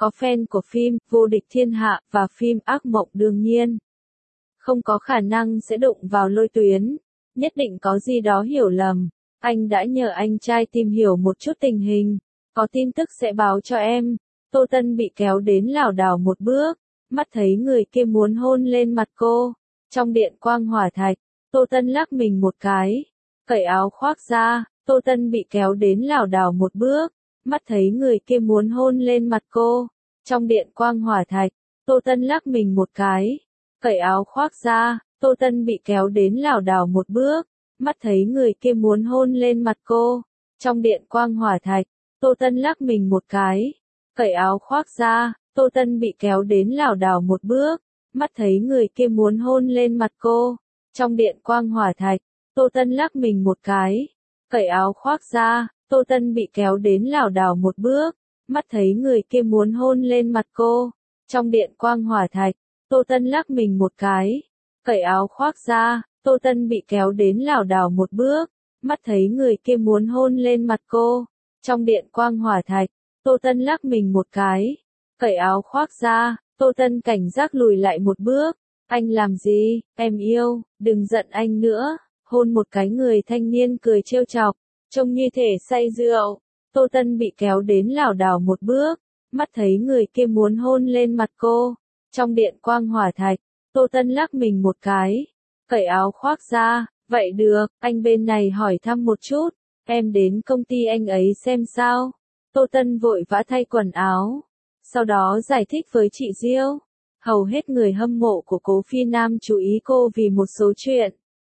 Có fan của phim Vô địch thiên hạ và phim Ác mộng đương nhiên. Không có khả năng sẽ đụng vào Lôi Tuyến. Nhất định có gì đó hiểu lầm. Anh đã nhờ anh trai tìm hiểu một chút tình hình. Có tin tức sẽ báo cho em. Tô Tân bị kéo đến lảo đảo một bước. Mắt thấy người kia muốn hôn lên mặt cô. Trong điện quang hỏa thạch, Tô Tân lắc mình một cái. Cởi áo khoác ra, Tô Tân bị kéo đến lảo đảo một bước. Mắt thấy người kia muốn hôn lên mặt cô. Trong điện quang hỏa thạch, Tô Tân lắc mình một cái. Cởi áo khoác ra, Tô Tân bị kéo đến lảo đảo một bước. Mắt thấy người kia muốn hôn lên mặt cô. Trong điện quang hỏa thạch, Tô Tân lắc mình một cái. Cởi áo khoác ra, Tô Tân bị kéo đến lảo đảo một bước. Mắt thấy người kia muốn hôn lên mặt cô. Trong điện quang hỏa thạch, Tô Tân lắc mình một cái. Cởi áo khoác ra, Tô Tân bị kéo đến lảo đảo một bước. Mắt thấy người kia muốn hôn lên mặt cô. Trong điện quang hỏa thạch, Tô Tân lắc mình một cái. Cởi áo khoác ra, Tô Tân bị kéo đến lảo đảo một bước. Mắt thấy người kia muốn hôn lên mặt cô. Trong điện quang hỏa thạch, Tô Tân lắc mình một cái. Cởi áo khoác ra, Tô Tân cảnh giác lùi lại một bước. Anh làm gì, em yêu, đừng giận anh nữa. Hôn một cái, người thanh niên cười trêu chọc, trông như thể say rượu. Tô Tân bị kéo đến lảo đảo một bước. Mắt thấy người kia muốn hôn lên mặt cô. Trong điện quang hỏa thạch, Tô Tân lắc mình một cái. Cởi áo khoác ra, vậy được, anh bên này hỏi thăm một chút. Em đến công ty anh ấy xem sao. Tô Tân vội vã thay quần áo. Sau đó giải thích với chị Diêu. Hầu hết người hâm mộ của Cố Phi Nam chú ý cô vì một số chuyện.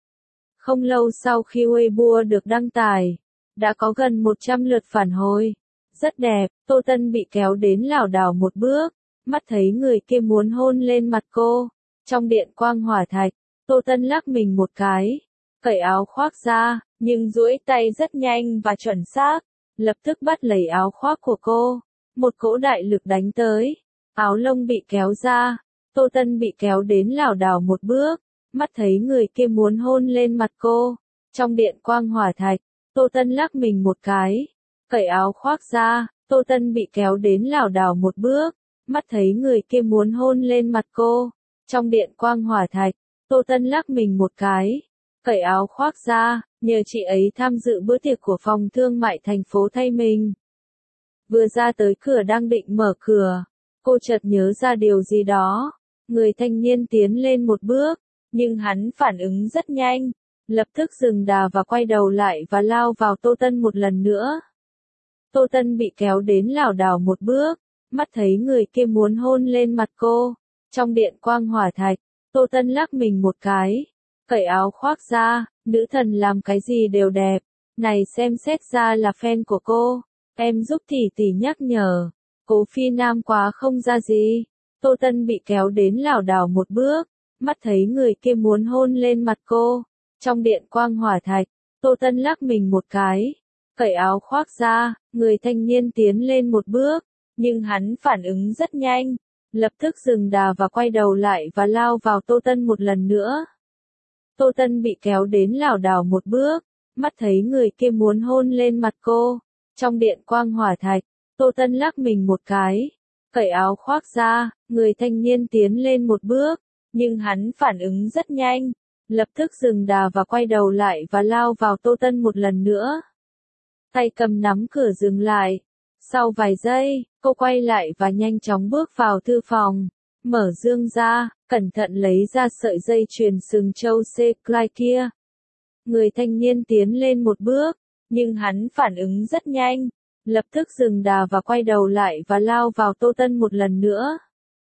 Không lâu sau khi Weibo được đăng tải, đã có gần một trăm lượt phản hồi. Rất đẹp, Tô Tân bị kéo đến lảo đảo một bước. Mắt thấy người kia muốn hôn lên mặt cô. Trong điện quang hỏa thạch, Tô Tân lắc mình một cái. Cởi áo khoác ra, nhưng duỗi tay rất nhanh và chuẩn xác. Lập tức bắt lấy áo khoác của cô. Một cỗ đại lực đánh tới. Áo lông bị kéo ra. Tô Tân bị kéo đến lảo đảo một bước. Mắt thấy người kia muốn hôn lên mặt cô. Trong điện quang hỏa thạch, Tô Tân lắc mình một cái. Cởi áo khoác ra, Tô Tân bị kéo đến lảo đảo một bước. Mắt thấy người kia muốn hôn lên mặt cô. Trong điện quang hỏa thạch, Tô Tân lắc mình một cái. Cởi áo khoác ra, nhờ chị ấy tham dự bữa tiệc của phòng thương mại thành phố thay mình. Vừa ra tới cửa đang định mở cửa, cô chợt nhớ ra điều gì đó. Người thanh niên tiến lên một bước, nhưng hắn phản ứng rất nhanh. Lập tức dừng đà và quay đầu lại và lao vào Tô Tân một lần nữa. Tô Tân bị kéo đến lảo đảo một bước. Mắt thấy người kia muốn hôn lên mặt cô. Trong điện quang hỏa thạch, Tô Tân lắc mình một cái. Cởi áo khoác ra, nữ thần làm cái gì đều đẹp. Này xem xét ra là fan của cô. Em giúp tỷ tỷ nhắc nhở. Cố Phi Nam quá không ra gì. Tô Tân bị kéo đến lảo đảo một bước. Mắt thấy người kia muốn hôn lên mặt cô. Trong điện quang hỏa thạch, Tô Tân lắc mình một cái. Cởi áo khoác ra, người thanh niên tiến lên một bước. Nhưng hắn phản ứng rất nhanh. Lập tức dừng đà và quay đầu lại và lao vào Tô Tân một lần nữa. Tô Tân bị kéo đến lảo đảo một bước. Mắt thấy người kia muốn hôn lên mặt cô. Trong điện quang hỏa thạch, Tô Tân lắc mình một cái. Cởi áo khoác ra, người thanh niên tiến lên một bước. Nhưng hắn phản ứng rất nhanh. Lập tức dừng đà và quay đầu lại và lao vào Tô Tân một lần nữa. Tay cầm nắm cửa dừng lại. Sau vài giây, cô quay lại và nhanh chóng bước vào thư phòng. Mở dương ra, cẩn thận lấy ra sợi dây chuyền sừng châu C-Clyde kia. Người thanh niên tiến lên một bước, nhưng hắn phản ứng rất nhanh. Lập tức dừng đà và quay đầu lại và lao vào Tô Tân một lần nữa.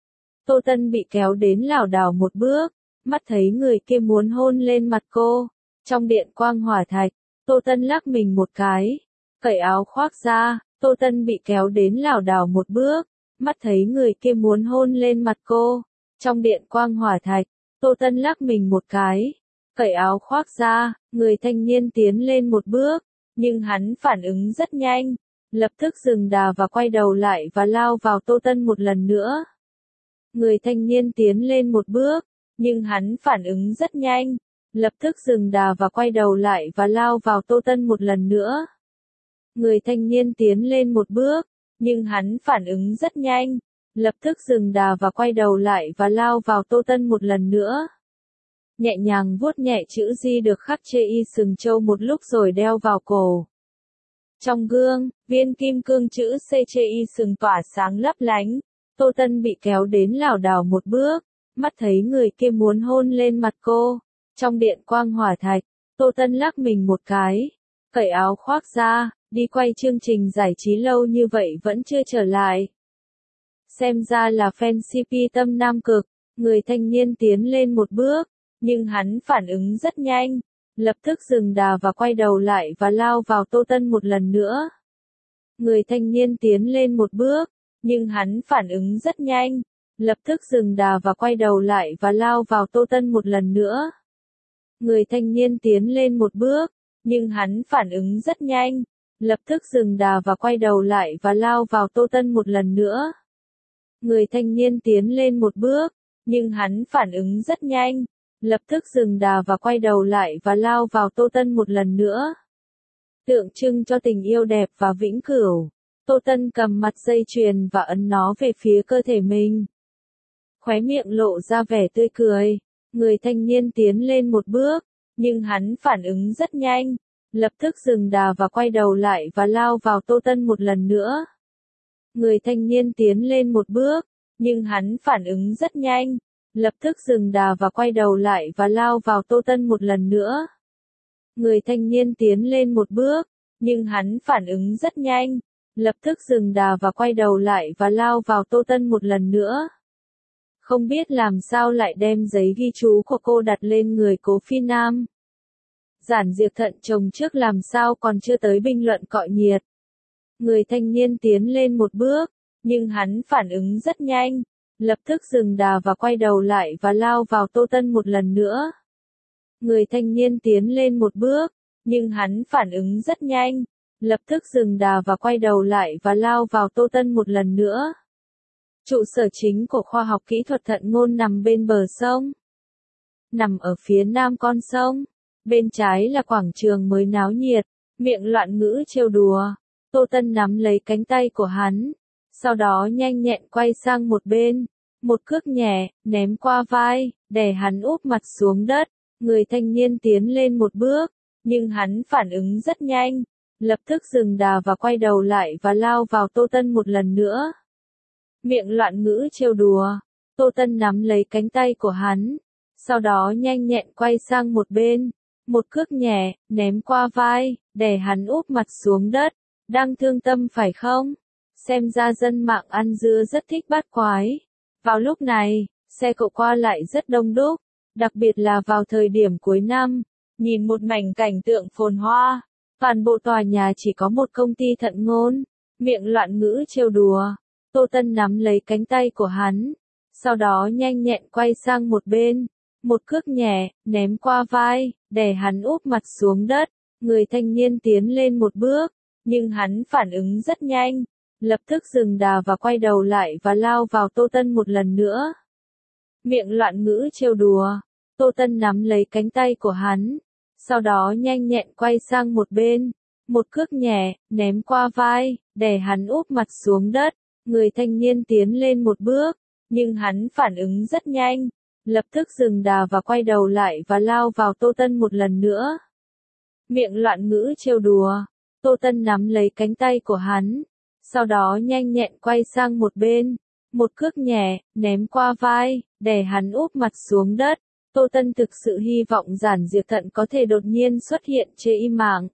Tô Tân bị kéo đến lảo đảo một bước. Mắt thấy người kia muốn hôn lên mặt cô. Trong điện quang hỏa thạch, Tô Tân lắc mình một cái. Cởi áo khoác ra, Tô Tân bị kéo đến lảo đảo một bước. Mắt thấy người kia muốn hôn lên mặt cô. Trong điện quang hỏa thạch, Tô Tân lắc mình một cái. Cởi áo khoác ra, người thanh niên tiến lên một bước. Nhưng hắn phản ứng rất nhanh. Lập tức dừng đà và quay đầu lại và lao vào Tô Tân một lần nữa. Người thanh niên tiến lên một bước. Nhưng hắn phản ứng rất nhanh. Lập tức dừng đà và quay đầu lại và lao vào Tô Tân một lần nữa. Người thanh niên tiến lên một bước. Nhưng hắn phản ứng rất nhanh. lập tức dừng đà và quay đầu lại và lao vào Tô Tân một lần nữa. Nhẹ nhàng vuốt nhẹ chữ Di được khắc trên y sừng trâu một lúc rồi đeo vào cổ. Trong gương, viên kim cương chữ C trên y sừng tỏa sáng lấp lánh. Tô Tân bị kéo đến lảo đảo một bước, mắt thấy người kia muốn hôn lên mặt cô. Trong điện quang hỏa thạch, Tô Tân lắc mình một cái, cởi áo khoác ra, đi quay chương trình giải trí lâu như vậy vẫn chưa trở lại. Xem ra là fan xê pê tâm nam cực, người thanh niên tiến lên một bước, nhưng hắn phản ứng rất nhanh, lập tức dừng đà và quay đầu lại và lao vào Tô Tân một lần nữa. Người thanh niên tiến lên một bước, nhưng hắn phản ứng rất nhanh, lập tức dừng đà và quay đầu lại và lao vào Tô Tân một lần nữa. Người thanh niên tiến lên một bước, nhưng hắn phản ứng rất nhanh, lập tức dừng đà và quay đầu lại và lao vào Tô Tân một lần nữa. Người thanh niên tiến lên một bước, nhưng hắn phản ứng rất nhanh, lập tức dừng đà và quay đầu lại và lao vào Tô Tân một lần nữa. Tượng trưng cho tình yêu đẹp và vĩnh cửu, Tô Tân cầm mặt dây chuyền và ấn nó về phía cơ thể mình. Khóe miệng lộ ra vẻ tươi cười, người thanh niên tiến lên một bước, nhưng hắn phản ứng rất nhanh, lập tức dừng đà và quay đầu lại và lao vào Tô Tân một lần nữa. Người thanh niên tiến lên một bước, nhưng hắn phản ứng rất nhanh, lập tức dừng đà và quay đầu lại và lao vào Tô Tân một lần nữa. Người thanh niên tiến lên một bước, nhưng hắn phản ứng rất nhanh, lập tức dừng đà và quay đầu lại và lao vào Tô Tân một lần nữa. Không biết làm sao lại đem giấy ghi chú của cô đặt lên người Cố Phi Nam. Giản Diệp thận chồng trước làm sao còn chưa tới bình luận cọ nhiệt. Người thanh niên tiến lên một bước, nhưng hắn phản ứng rất nhanh, lập tức dừng đà và quay đầu lại và lao vào Tô Tân một lần nữa. Người thanh niên tiến lên một bước, nhưng hắn phản ứng rất nhanh, lập tức dừng đà và quay đầu lại và lao vào Tô Tân một lần nữa. Trụ sở chính của khoa học kỹ thuật thận ngôn nằm bên bờ sông. Nằm ở phía nam con sông, bên trái là quảng trường mới náo nhiệt, miệng loạn ngữ trêu đùa. Tô Tân nắm lấy cánh tay của hắn, sau đó nhanh nhẹn quay sang một bên, một cước nhẹ, ném qua vai, đè hắn úp mặt xuống đất. Người thanh niên tiến lên một bước, nhưng hắn phản ứng rất nhanh, lập tức dừng đà và quay đầu lại và lao vào Tô Tân một lần nữa. Miệng loạn ngữ trêu đùa, Tô Tân nắm lấy cánh tay của hắn, sau đó nhanh nhẹn quay sang một bên, một cước nhẹ, ném qua vai, đè hắn úp mặt xuống đất. Đang thương tâm phải không? Xem ra dân mạng ăn dưa rất thích bắt quái. Vào lúc này, xe cộ qua lại rất đông đúc, đặc biệt là vào thời điểm cuối năm, nhìn một mảnh cảnh tượng phồn hoa, toàn bộ tòa nhà chỉ có một công ty thận ngôn, miệng loạn ngữ trêu đùa. Tô Tân nắm lấy cánh tay của hắn, sau đó nhanh nhẹn quay sang một bên, một cước nhẹ, ném qua vai, đè hắn úp mặt xuống đất. Người thanh niên tiến lên một bước, nhưng hắn phản ứng rất nhanh, lập tức dừng đà và quay đầu lại và lao vào Tô Tân một lần nữa. Miệng loạn ngữ trêu đùa, Tô Tân nắm lấy cánh tay của hắn, sau đó nhanh nhẹn quay sang một bên, một cước nhẹ, ném qua vai, đè hắn úp mặt xuống đất. Người thanh niên tiến lên một bước, nhưng hắn phản ứng rất nhanh, lập tức dừng đà và quay đầu lại và lao vào Tô Tân một lần nữa. Miệng loạn ngữ trêu đùa, Tô Tân nắm lấy cánh tay của hắn, sau đó nhanh nhẹn quay sang một bên, một cước nhẹ, ném qua vai, đè hắn úp mặt xuống đất. Tô Tân thực sự hy vọng Giản Diệp thận có thể đột nhiên xuất hiện trên im mạng.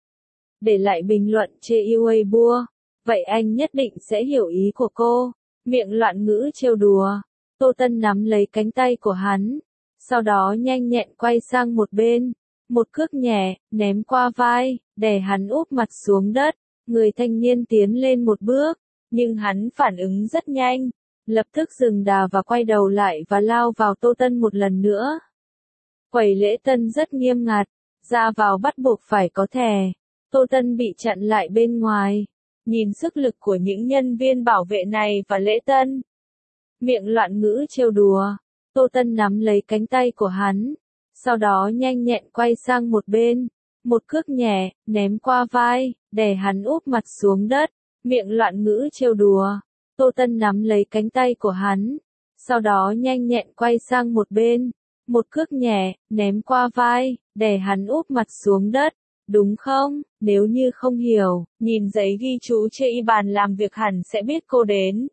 Để lại bình luận trên Weibo, vậy anh nhất định sẽ hiểu ý của cô. Miệng loạn ngữ trêu đùa, Tô Tân nắm lấy cánh tay của hắn, sau đó nhanh nhẹn quay sang một bên, một cước nhẹ, ném qua vai, đè hắn úp mặt xuống đất. Người thanh niên tiến lên một bước, nhưng hắn phản ứng rất nhanh, lập tức dừng đà và quay đầu lại và lao vào Tô Tân một lần nữa. Quầy lễ tân rất nghiêm ngặt, ra vào bắt buộc phải có thẻ. Tô Tân bị chặn lại bên ngoài. Nhìn sức lực của những nhân viên bảo vệ này và lễ tân. Miệng loạn ngữ trêu đùa, Tô Tân nắm lấy cánh tay của hắn, sau đó nhanh nhẹn quay sang một bên, một cước nhẹ, ném qua vai, đè hắn úp mặt xuống đất. Miệng loạn ngữ trêu đùa, Tô Tân nắm lấy cánh tay của hắn, sau đó nhanh nhẹn quay sang một bên, một cước nhẹ, ném qua vai, đè hắn úp mặt xuống đất. Đúng không? Nếu như không hiểu, nhìn giấy ghi chú trên bàn làm việc hẳn sẽ biết cô đến.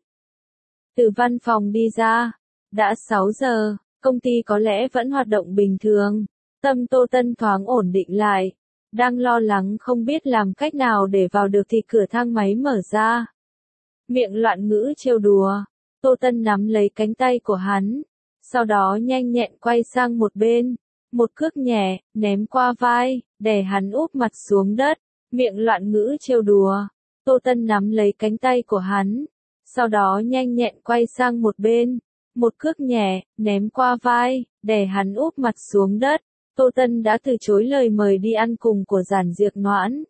Từ văn phòng đi ra, đã sáu giờ, công ty có lẽ vẫn hoạt động bình thường. Tâm Tô Tân thoáng ổn định lại, đang lo lắng không biết làm cách nào để vào được thì cửa thang máy mở ra. Miệng loạn ngữ trêu đùa, Tô Tân nắm lấy cánh tay của hắn, sau đó nhanh nhẹn quay sang một bên, một cước nhẹ, ném qua vai, đè hắn úp mặt xuống đất. Miệng loạn ngữ trêu đùa, Tô Tân nắm lấy cánh tay của hắn, sau đó nhanh nhẹn quay sang một bên, một cước nhẹ, ném qua vai, đè hắn úp mặt xuống đất. Tô Tân đã từ chối lời mời đi ăn cùng của Giản Diệc Noãn.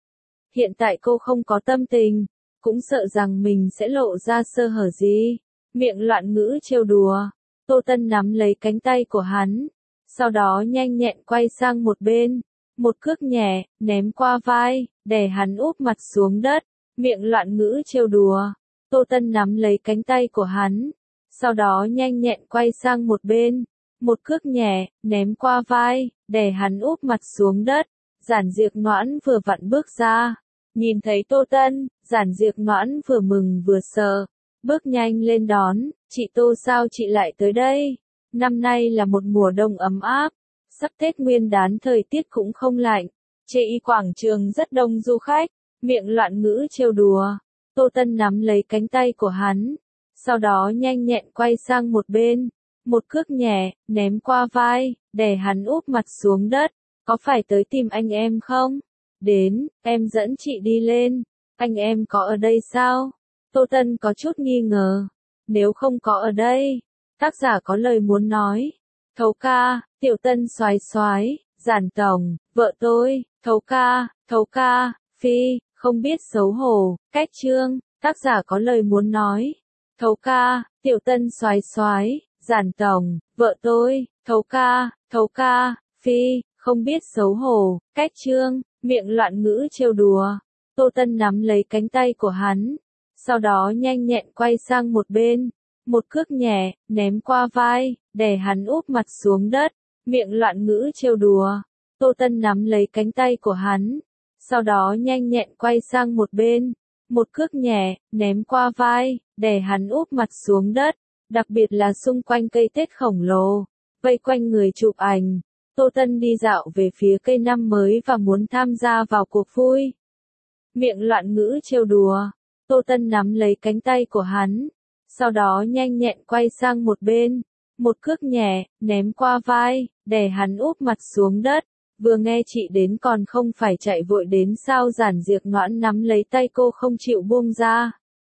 Hiện tại cô không có tâm tình, cũng sợ rằng mình sẽ lộ ra sơ hở gì. Miệng loạn ngữ trêu đùa, Tô Tân nắm lấy cánh tay của hắn, sau đó nhanh nhẹn quay sang một bên, một cước nhẹ, ném qua vai, đè hắn úp mặt xuống đất. Miệng loạn ngữ trêu đùa, Tô Tân nắm lấy cánh tay của hắn, sau đó nhanh nhẹn quay sang một bên, một cước nhẹ, ném qua vai, đè hắn úp mặt xuống đất. Giản Diệc Noãn vừa vặn bước ra, nhìn thấy Tô Tân, Giản Diệc Noãn vừa mừng vừa sợ, bước nhanh lên đón. Chị Tô, sao chị lại tới đây? Năm nay là một mùa đông ấm áp, sắp Tết Nguyên đán thời tiết cũng không lạnh, trên quảng trường rất đông du khách. Miệng loạn ngữ trêu đùa, Tô Tân nắm lấy cánh tay của hắn, sau đó nhanh nhẹn quay sang một bên, một cước nhẹ, ném qua vai, đè hắn úp mặt xuống đất. Có phải tới tìm anh em không? Đến, em dẫn chị đi lên. Anh em có ở đây sao? Tô Tân có chút nghi ngờ. Nếu không có ở đây, tác giả có lời muốn nói. Thấu ca, Tiểu Tân xoái xoái, Giản tổng, vợ tôi, thấu ca, thấu ca, phi, không biết xấu hổ, cách chương, tác giả có lời muốn nói. Thấu ca, Tiểu Tân xoái xoái, Giản tổng, vợ tôi, thấu ca, thấu ca, phi, không biết xấu hổ, cách chương. Miệng loạn ngữ trêu đùa, Tô Tân nắm lấy cánh tay của hắn, sau đó nhanh nhẹn quay sang một bên, một cước nhẹ, ném qua vai, đè hắn úp mặt xuống đất. Miệng loạn ngữ trêu đùa, Tô Tân nắm lấy cánh tay của hắn, sau đó nhanh nhẹn quay sang một bên, một cước nhẹ, ném qua vai, đè hắn úp mặt xuống đất. Đặc biệt là xung quanh cây Tết khổng lồ, vây quanh người chụp ảnh. Tô Tân đi dạo về phía cây năm mới và muốn tham gia vào cuộc vui. Miệng loạn ngữ trêu đùa, Tô Tân nắm lấy cánh tay của hắn, sau đó nhanh nhẹn quay sang một bên, một cước nhẹ, ném qua vai, đè hắn úp mặt xuống đất. Vừa nghe chị đến còn không phải chạy vội đến sao? Giản Diệc Noãn nắm lấy tay cô không chịu buông ra.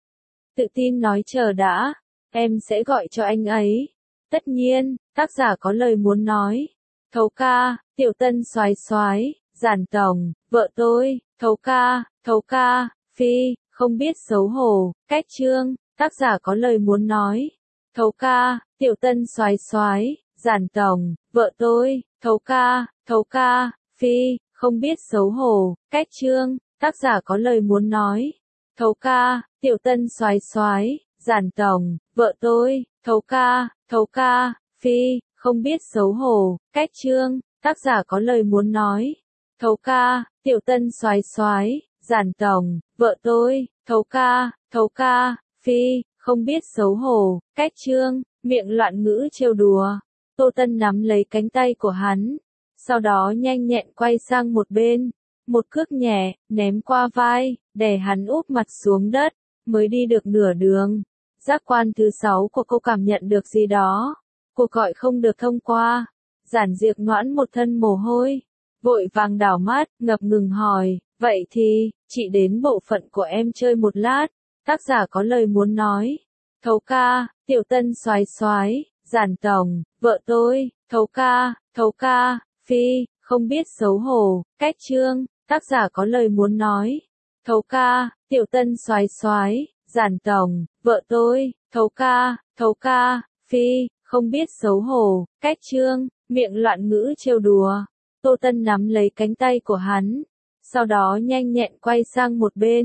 Tự tin nói chờ đã, em sẽ gọi cho anh ấy. Tất nhiên, tác giả có lời muốn nói. Thấu ca, Tiểu Tân xoái xoái, Giản tổng, vợ tôi, thấu ca, thấu ca, phi, không biết xấu hổ, cách chương, tác giả có lời muốn nói. Thấu ca, Tiểu Tân xoái xoái, Giản tổng, vợ tôi, thấu ca, thấu ca, phi, không biết xấu hổ, cách chương, tác giả có lời muốn nói. Thấu ca, Tiểu Tân xoái xoái, Giản tổng, vợ tôi, thấu ca, thấu ca, phi, không biết xấu hổ, cách chương, tác giả có lời muốn nói. Thấu ca, Tiểu Tân xoái xoái, Giản tổng, vợ tôi, thấu ca, thấu ca, phi, không biết xấu hổ, cách chương. Miệng loạn ngữ trêu đùa, Tô Tân nắm lấy cánh tay của hắn, sau đó nhanh nhẹn quay sang một bên, một cước nhẹ, ném qua vai, đè hắn úp mặt xuống đất. Mới đi được nửa đường, giác quan thứ sáu của cô cảm nhận được gì đó. Cuộc gọi không được thông qua. Giản Diệc Noãn một thân mồ hôi, vội vàng đảo mắt, ngập ngừng hỏi, vậy thì, chị đến bộ phận của em chơi một lát. Tác giả có lời muốn nói. Thấu ca, Tiểu Tân xoái xoái, Giản tổng, vợ tôi, thấu ca, thấu ca, phi, không biết xấu hổ, cách chương, tác giả có lời muốn nói. Thấu ca, Tiểu Tân xoái xoái, Giản tổng, vợ tôi, thấu ca, thấu ca, phi, không biết xấu hổ, cách chương. Miệng loạn ngữ trêu đùa, Tô Tân nắm lấy cánh tay của hắn, sau đó nhanh nhẹn quay sang một bên,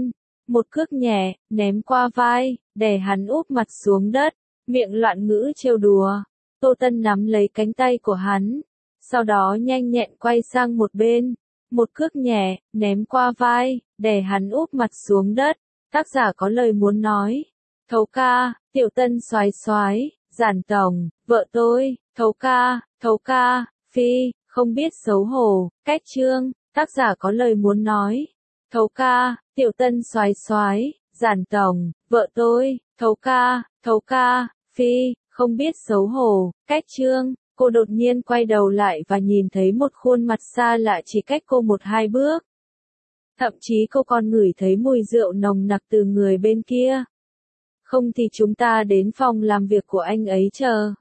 một cước nhẹ, ném qua vai, đè hắn úp mặt xuống đất, miệng loạn ngữ trêu đùa. Tô Tân nắm lấy cánh tay của hắn, sau đó nhanh nhẹn quay sang một bên, một cước nhẹ, ném qua vai, đè hắn úp mặt xuống đất. Tác giả có lời muốn nói. Thấu ca, Tiểu Tân soái soái, Giản tổng, vợ tôi, thấu ca, thấu ca, phi, không biết xấu hổ, cách chương. Tác giả có lời muốn nói. Thấu ca, Tiểu Tân soái soái, Giản tổng, vợ tôi, thấu ca, thấu ca, phi, không biết xấu hổ, cách chương. Cô đột nhiên quay đầu lại và nhìn thấy một khuôn mặt xa lạ chỉ cách cô một hai bước. Thậm chí cô còn ngửi thấy mùi rượu nồng nặc từ người bên kia. Không thì chúng ta đến phòng làm việc của anh ấy chờ.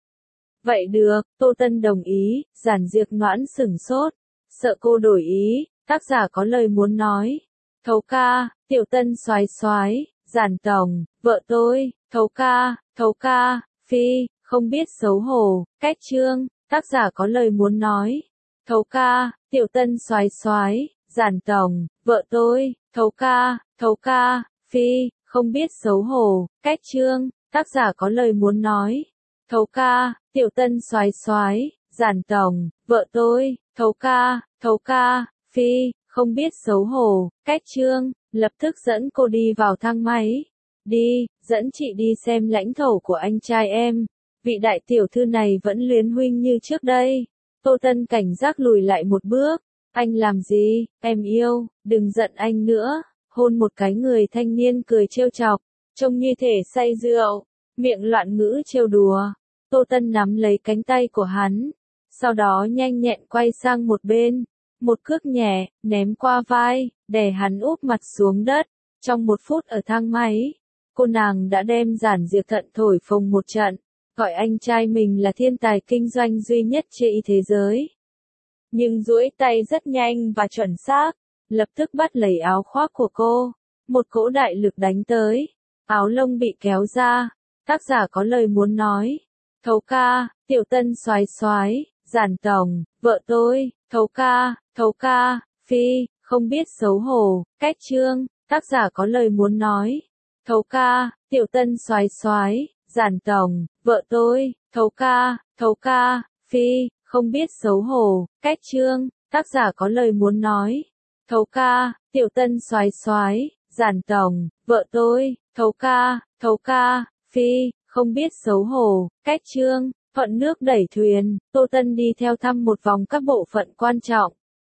Vậy được, Tô Tân đồng ý. Giản Diệp Noãn sửng sốt, sợ cô đổi ý. Tác giả có lời muốn nói. Thấu ca, Tiểu Tân soái soái, Giản tổng, vợ tôi, thấu ca, thấu ca, phi, không biết xấu hổ, cách chương. Tác giả có lời muốn nói. Thấu ca, Tiểu Tân soái soái, Giản tổng, vợ tôi, thấu ca, thấu ca, phi, không biết xấu hổ, cách chương. Tác giả có lời muốn nói. Thấu ca, Tiểu Tân soái soái, Giản tổng, vợ tôi, thấu ca, thấu ca, phi, không biết xấu hổ, cách chương. Lập tức dẫn cô đi vào thang máy. Đi, dẫn chị đi xem lãnh thổ của anh trai em. Vị đại tiểu thư này vẫn luyến huynh như trước đây. Tô Tân cảnh giác lùi lại một bước. Anh làm gì, em yêu, đừng giận anh nữa. Hôn một cái, người thanh niên cười trêu chọc, trông như thể say rượu, miệng loạn ngữ trêu đùa. Tô Tân nắm lấy cánh tay của hắn, sau đó nhanh nhẹn quay sang một bên, một cước nhẹ, ném qua vai, đè hắn úp mặt xuống đất. Trong một phút ở thang máy, cô nàng đã đem Giản Diệp Thận thổi phồng một trận, gọi anh trai mình là thiên tài kinh doanh duy nhất trên thế giới. Nhưng duỗi tay rất nhanh và chuẩn xác, lập tức bắt lấy áo khoác của cô, một cỗ đại lực đánh tới, áo lông bị kéo ra. Tác giả có lời muốn nói. Thấu ca, Tiểu Tân soái soái, Giản tổng, vợ tôi, thấu ca, thấu ca, phi, không biết xấu hổ, cách chương. Tác giả có lời muốn nói. Thấu ca, Tiểu Tân soái soái, Giản tổng, vợ tôi, thấu ca, thấu ca, phi, không biết xấu hổ, cách chương. Tác giả có lời muốn nói. Thấu ca, Tiểu Tân soái soái, Giản tổng, vợ tôi, thấu ca, thấu ca, phi, không biết xấu hổ, cách chương. Thuận nước đẩy thuyền, Tô Tân đi theo thăm một vòng các bộ phận quan trọng.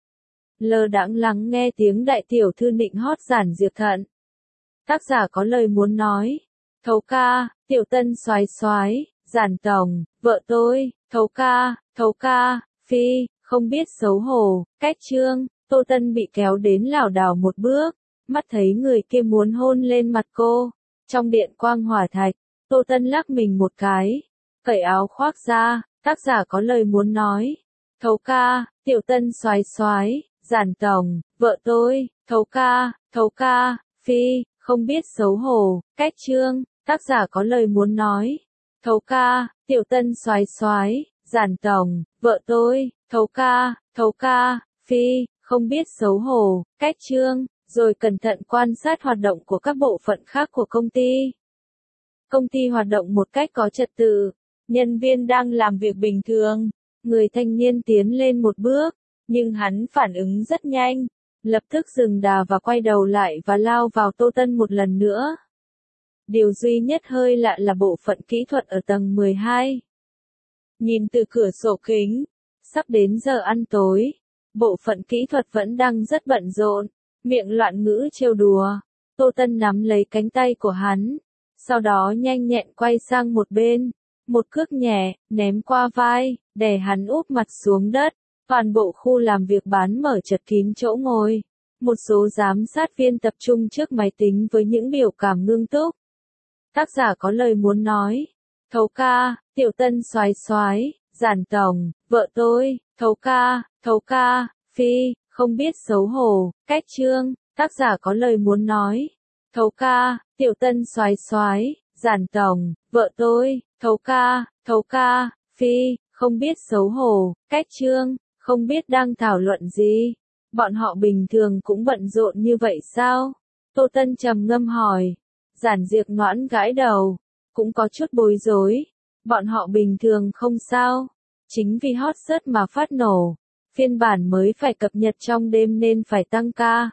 Lơ đãng lắng nghe tiếng đại tiểu thư nịnh hót Giản Diệp Thận. Tác giả có lời muốn nói. Thấu ca, Tiểu Tân soái soái, Giản tổng, vợ tôi, thấu ca, thấu ca, phi, không biết xấu hổ, cách chương. Tô Tân bị kéo đến lảo đảo một bước, mắt thấy người kia muốn hôn lên mặt cô. Trong điện quang hỏa thạch, Tô Tân lắc mình một cái, cởi áo khoác ra. Tác giả có lời muốn nói. Thấu ca, Tiểu Tân soái soái, Giản tổng, vợ tôi, thấu ca, thấu ca, phi, không biết xấu hổ, cách chương. Tác giả có lời muốn nói. Thấu ca, Tiểu Tân soái soái, Giản tổng, vợ tôi, thấu ca, thấu ca, phi, không biết xấu hổ, cách chương. Rồi cẩn thận quan sát hoạt động của các bộ phận khác của công ty. Công ty hoạt động một cách có trật tự, nhân viên đang làm việc bình thường. Người thanh niên tiến lên một bước, nhưng hắn phản ứng rất nhanh, lập tức dừng đà và quay đầu lại và lao vào Tô Tân một lần nữa. Điều duy nhất hơi lạ là bộ phận kỹ thuật ở tầng mười hai. Nhìn từ cửa sổ kính, sắp đến giờ ăn tối, bộ phận kỹ thuật vẫn đang rất bận rộn, miệng loạn ngữ trêu đùa. Tô Tân nắm lấy cánh tay của hắn, sau đó nhanh nhẹn quay sang một bên, một cước nhẹ, ném qua vai, đè hắn úp mặt xuống đất. Toàn bộ khu làm việc bán mở chật kín chỗ ngồi. Một số giám sát viên tập trung trước máy tính với những biểu cảm ngưng túc. Tác giả có lời muốn nói. Thấu ca, Tiểu Tân soái soái, Giản tổng, vợ tôi, thấu ca, thấu ca, phi, không biết xấu hổ, cách chương. Tác giả có lời muốn nói. Thấu ca, Tiểu Tân soái soái, Giản tổng, vợ tôi, thấu ca, thấu ca, phi, không biết xấu hổ, cách chương. Không biết đang thảo luận gì. Bọn họ bình thường cũng bận rộn như vậy sao? Tô Tân trầm ngâm hỏi. Giản Diệp Noãn gãi đầu, cũng có chút bối rối. Bọn họ bình thường không sao, chính vì hot search mà phát nổ, phiên bản mới phải cập nhật trong đêm nên phải tăng ca.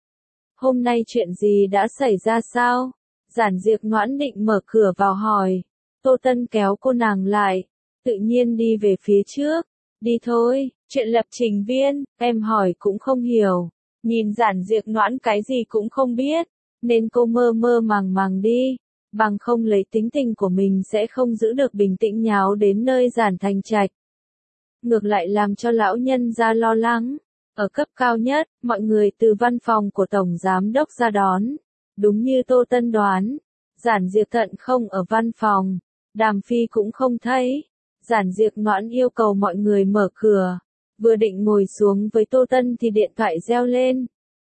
Hôm nay chuyện gì đã xảy ra sao? Giản Diệp Noãn định mở cửa vào hỏi. Tô Tân kéo cô nàng lại, tự nhiên đi về phía trước. Đi thôi, chuyện lập trình viên, em hỏi cũng không hiểu. Nhìn Giản Diệp Noãn cái gì cũng không biết, nên cô mơ mơ màng màng đi. Bằng không lấy tính tình của mình sẽ không giữ được bình tĩnh nháo đến nơi Giản Thành Trạch. Ngược lại làm cho lão nhân ra lo lắng. Ở cấp cao nhất, mọi người từ văn phòng của Tổng Giám Đốc ra đón. Đúng như Tô Tân đoán, Giản Diệp Thận không ở văn phòng, Đàm Phi cũng không thấy. Giản Diệp Noãn yêu cầu mọi người mở cửa, vừa định ngồi xuống với Tô Tân thì điện thoại reo lên.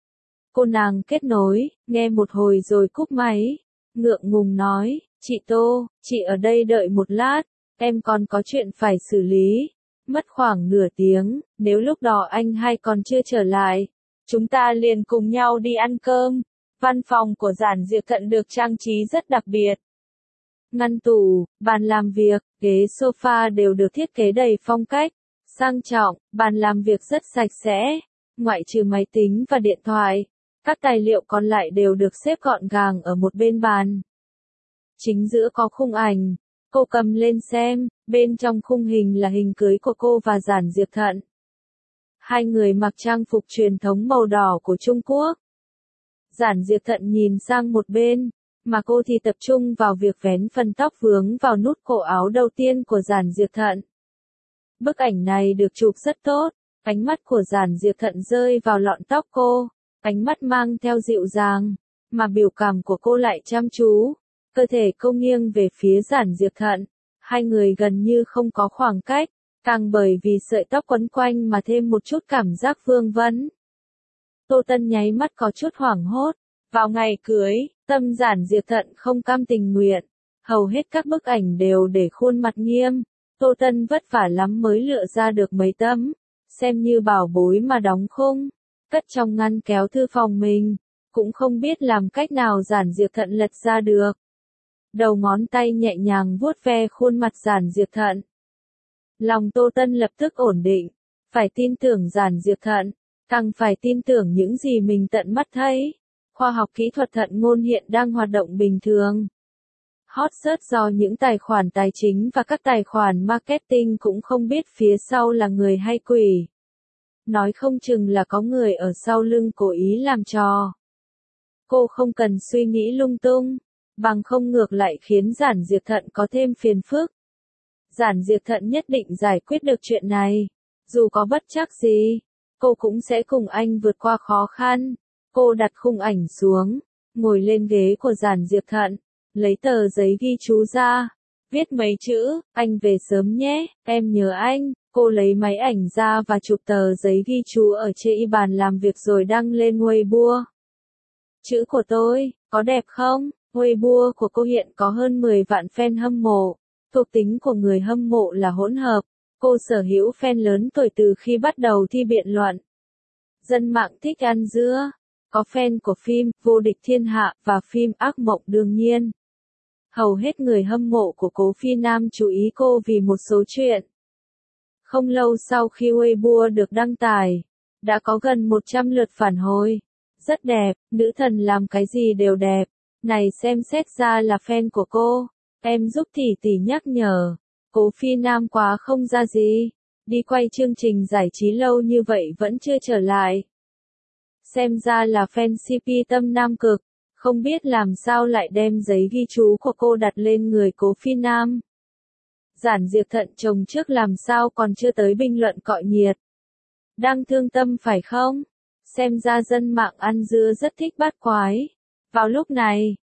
Cô nàng kết nối, nghe một hồi rồi cúp máy, ngượng ngùng nói, chị Tô, chị ở đây đợi một lát, em còn có chuyện phải xử lý. Mất khoảng nửa tiếng, nếu lúc đó anh hai còn chưa trở lại, chúng ta liền cùng nhau đi ăn cơm. Văn phòng của Giản Diệp Thận được trang trí rất đặc biệt. Ngăn tủ, bàn làm việc, ghế sofa đều được thiết kế đầy phong cách, sang trọng, bàn làm việc rất sạch sẽ, ngoại trừ máy tính và điện thoại, các tài liệu còn lại đều được xếp gọn gàng ở một bên bàn. Chính giữa có khung ảnh, cô cầm lên xem, bên trong khung hình là hình cưới của cô và Giản Diệp Thận. Hai người mặc trang phục truyền thống màu đỏ của Trung Quốc. Giản Diệp Thận nhìn sang một bên, mà cô thì tập trung vào việc vén phần tóc vướng vào nút cổ áo đầu tiên của Giản Diệp Thận. Bức ảnh này được chụp rất tốt, ánh mắt của Giản Diệp Thận rơi vào lọn tóc cô, ánh mắt mang theo dịu dàng, mà biểu cảm của cô lại chăm chú, cơ thể cô nghiêng về phía Giản Diệp Thận, hai người gần như không có khoảng cách, càng bởi vì sợi tóc quấn quanh mà thêm một chút cảm giác vương vấn. Tô Tân nháy mắt có chút hoảng hốt, vào ngày cưới, tâm Giản Diệp Thận không cam tình nguyện, hầu hết các bức ảnh đều để khuôn mặt nghiêm, Tô Tân vất vả lắm mới lựa ra được mấy tấm, xem như bảo bối mà đóng khung, cất trong ngăn kéo thư phòng mình, cũng không biết làm cách nào Giản Diệp Thận lật ra được. Đầu ngón tay nhẹ nhàng vuốt ve khuôn mặt Giản Diệp Thận. Lòng Tô Tân lập tức ổn định, phải tin tưởng Giản Diệp Thận, càng phải tin tưởng những gì mình tận mắt thấy. Khoa học kỹ thuật thận ngôn hiện đang hoạt động bình thường. Hot search do những tài khoản tài chính và các tài khoản marketing cũng không biết phía sau là người hay quỷ. Nói không chừng là có người ở sau lưng cố ý làm trò. Cô không cần suy nghĩ lung tung, bằng không ngược lại khiến Giản Diệp Thận có thêm phiền phức. Giản Diệp Thận nhất định giải quyết được chuyện này, dù có bất trắc gì, cô cũng sẽ cùng anh vượt qua khó khăn. Cô đặt khung ảnh xuống, ngồi lên ghế của Giản Diệp Thận, lấy tờ giấy ghi chú ra, viết mấy chữ, anh về sớm nhé, em nhớ anh. Cô lấy máy ảnh ra và chụp tờ giấy ghi chú ở trên bàn làm việc rồi đăng lên Weibo. Chữ của tôi, có đẹp không? Weibo của cô hiện có hơn mười vạn fan hâm mộ. Thuộc tính của người hâm mộ là hỗn hợp. Cô sở hữu fan lớn tuổi từ khi bắt đầu thi biện luận. Dân mạng thích ăn dưa. Có fan của phim Vô địch thiên hạ và phim Ác mộng đương nhiên. Hầu hết người hâm mộ của Cố Phi Nam chú ý cô vì một số chuyện. Không lâu sau khi Weibo được đăng tải, đã có gần một trăm lượt phản hồi. Rất đẹp, nữ thần làm cái gì đều đẹp. Này xem xét ra là fan của cô. Em giúp tỷ tỷ nhắc nhở. Cố Phi Nam quá không ra gì. Đi quay chương trình giải trí lâu như vậy vẫn chưa trở lại. Xem ra là fan xê pê tâm nam cực. Không biết làm sao lại đem giấy ghi chú của cô đặt lên người Cố Phi Nam. Giản Diệp Thận chồng trước làm sao còn chưa tới bình luận cọ nhiệt. Đang thương tâm phải không? Xem ra dân mạng ăn dưa rất thích bát quái. Vào lúc này,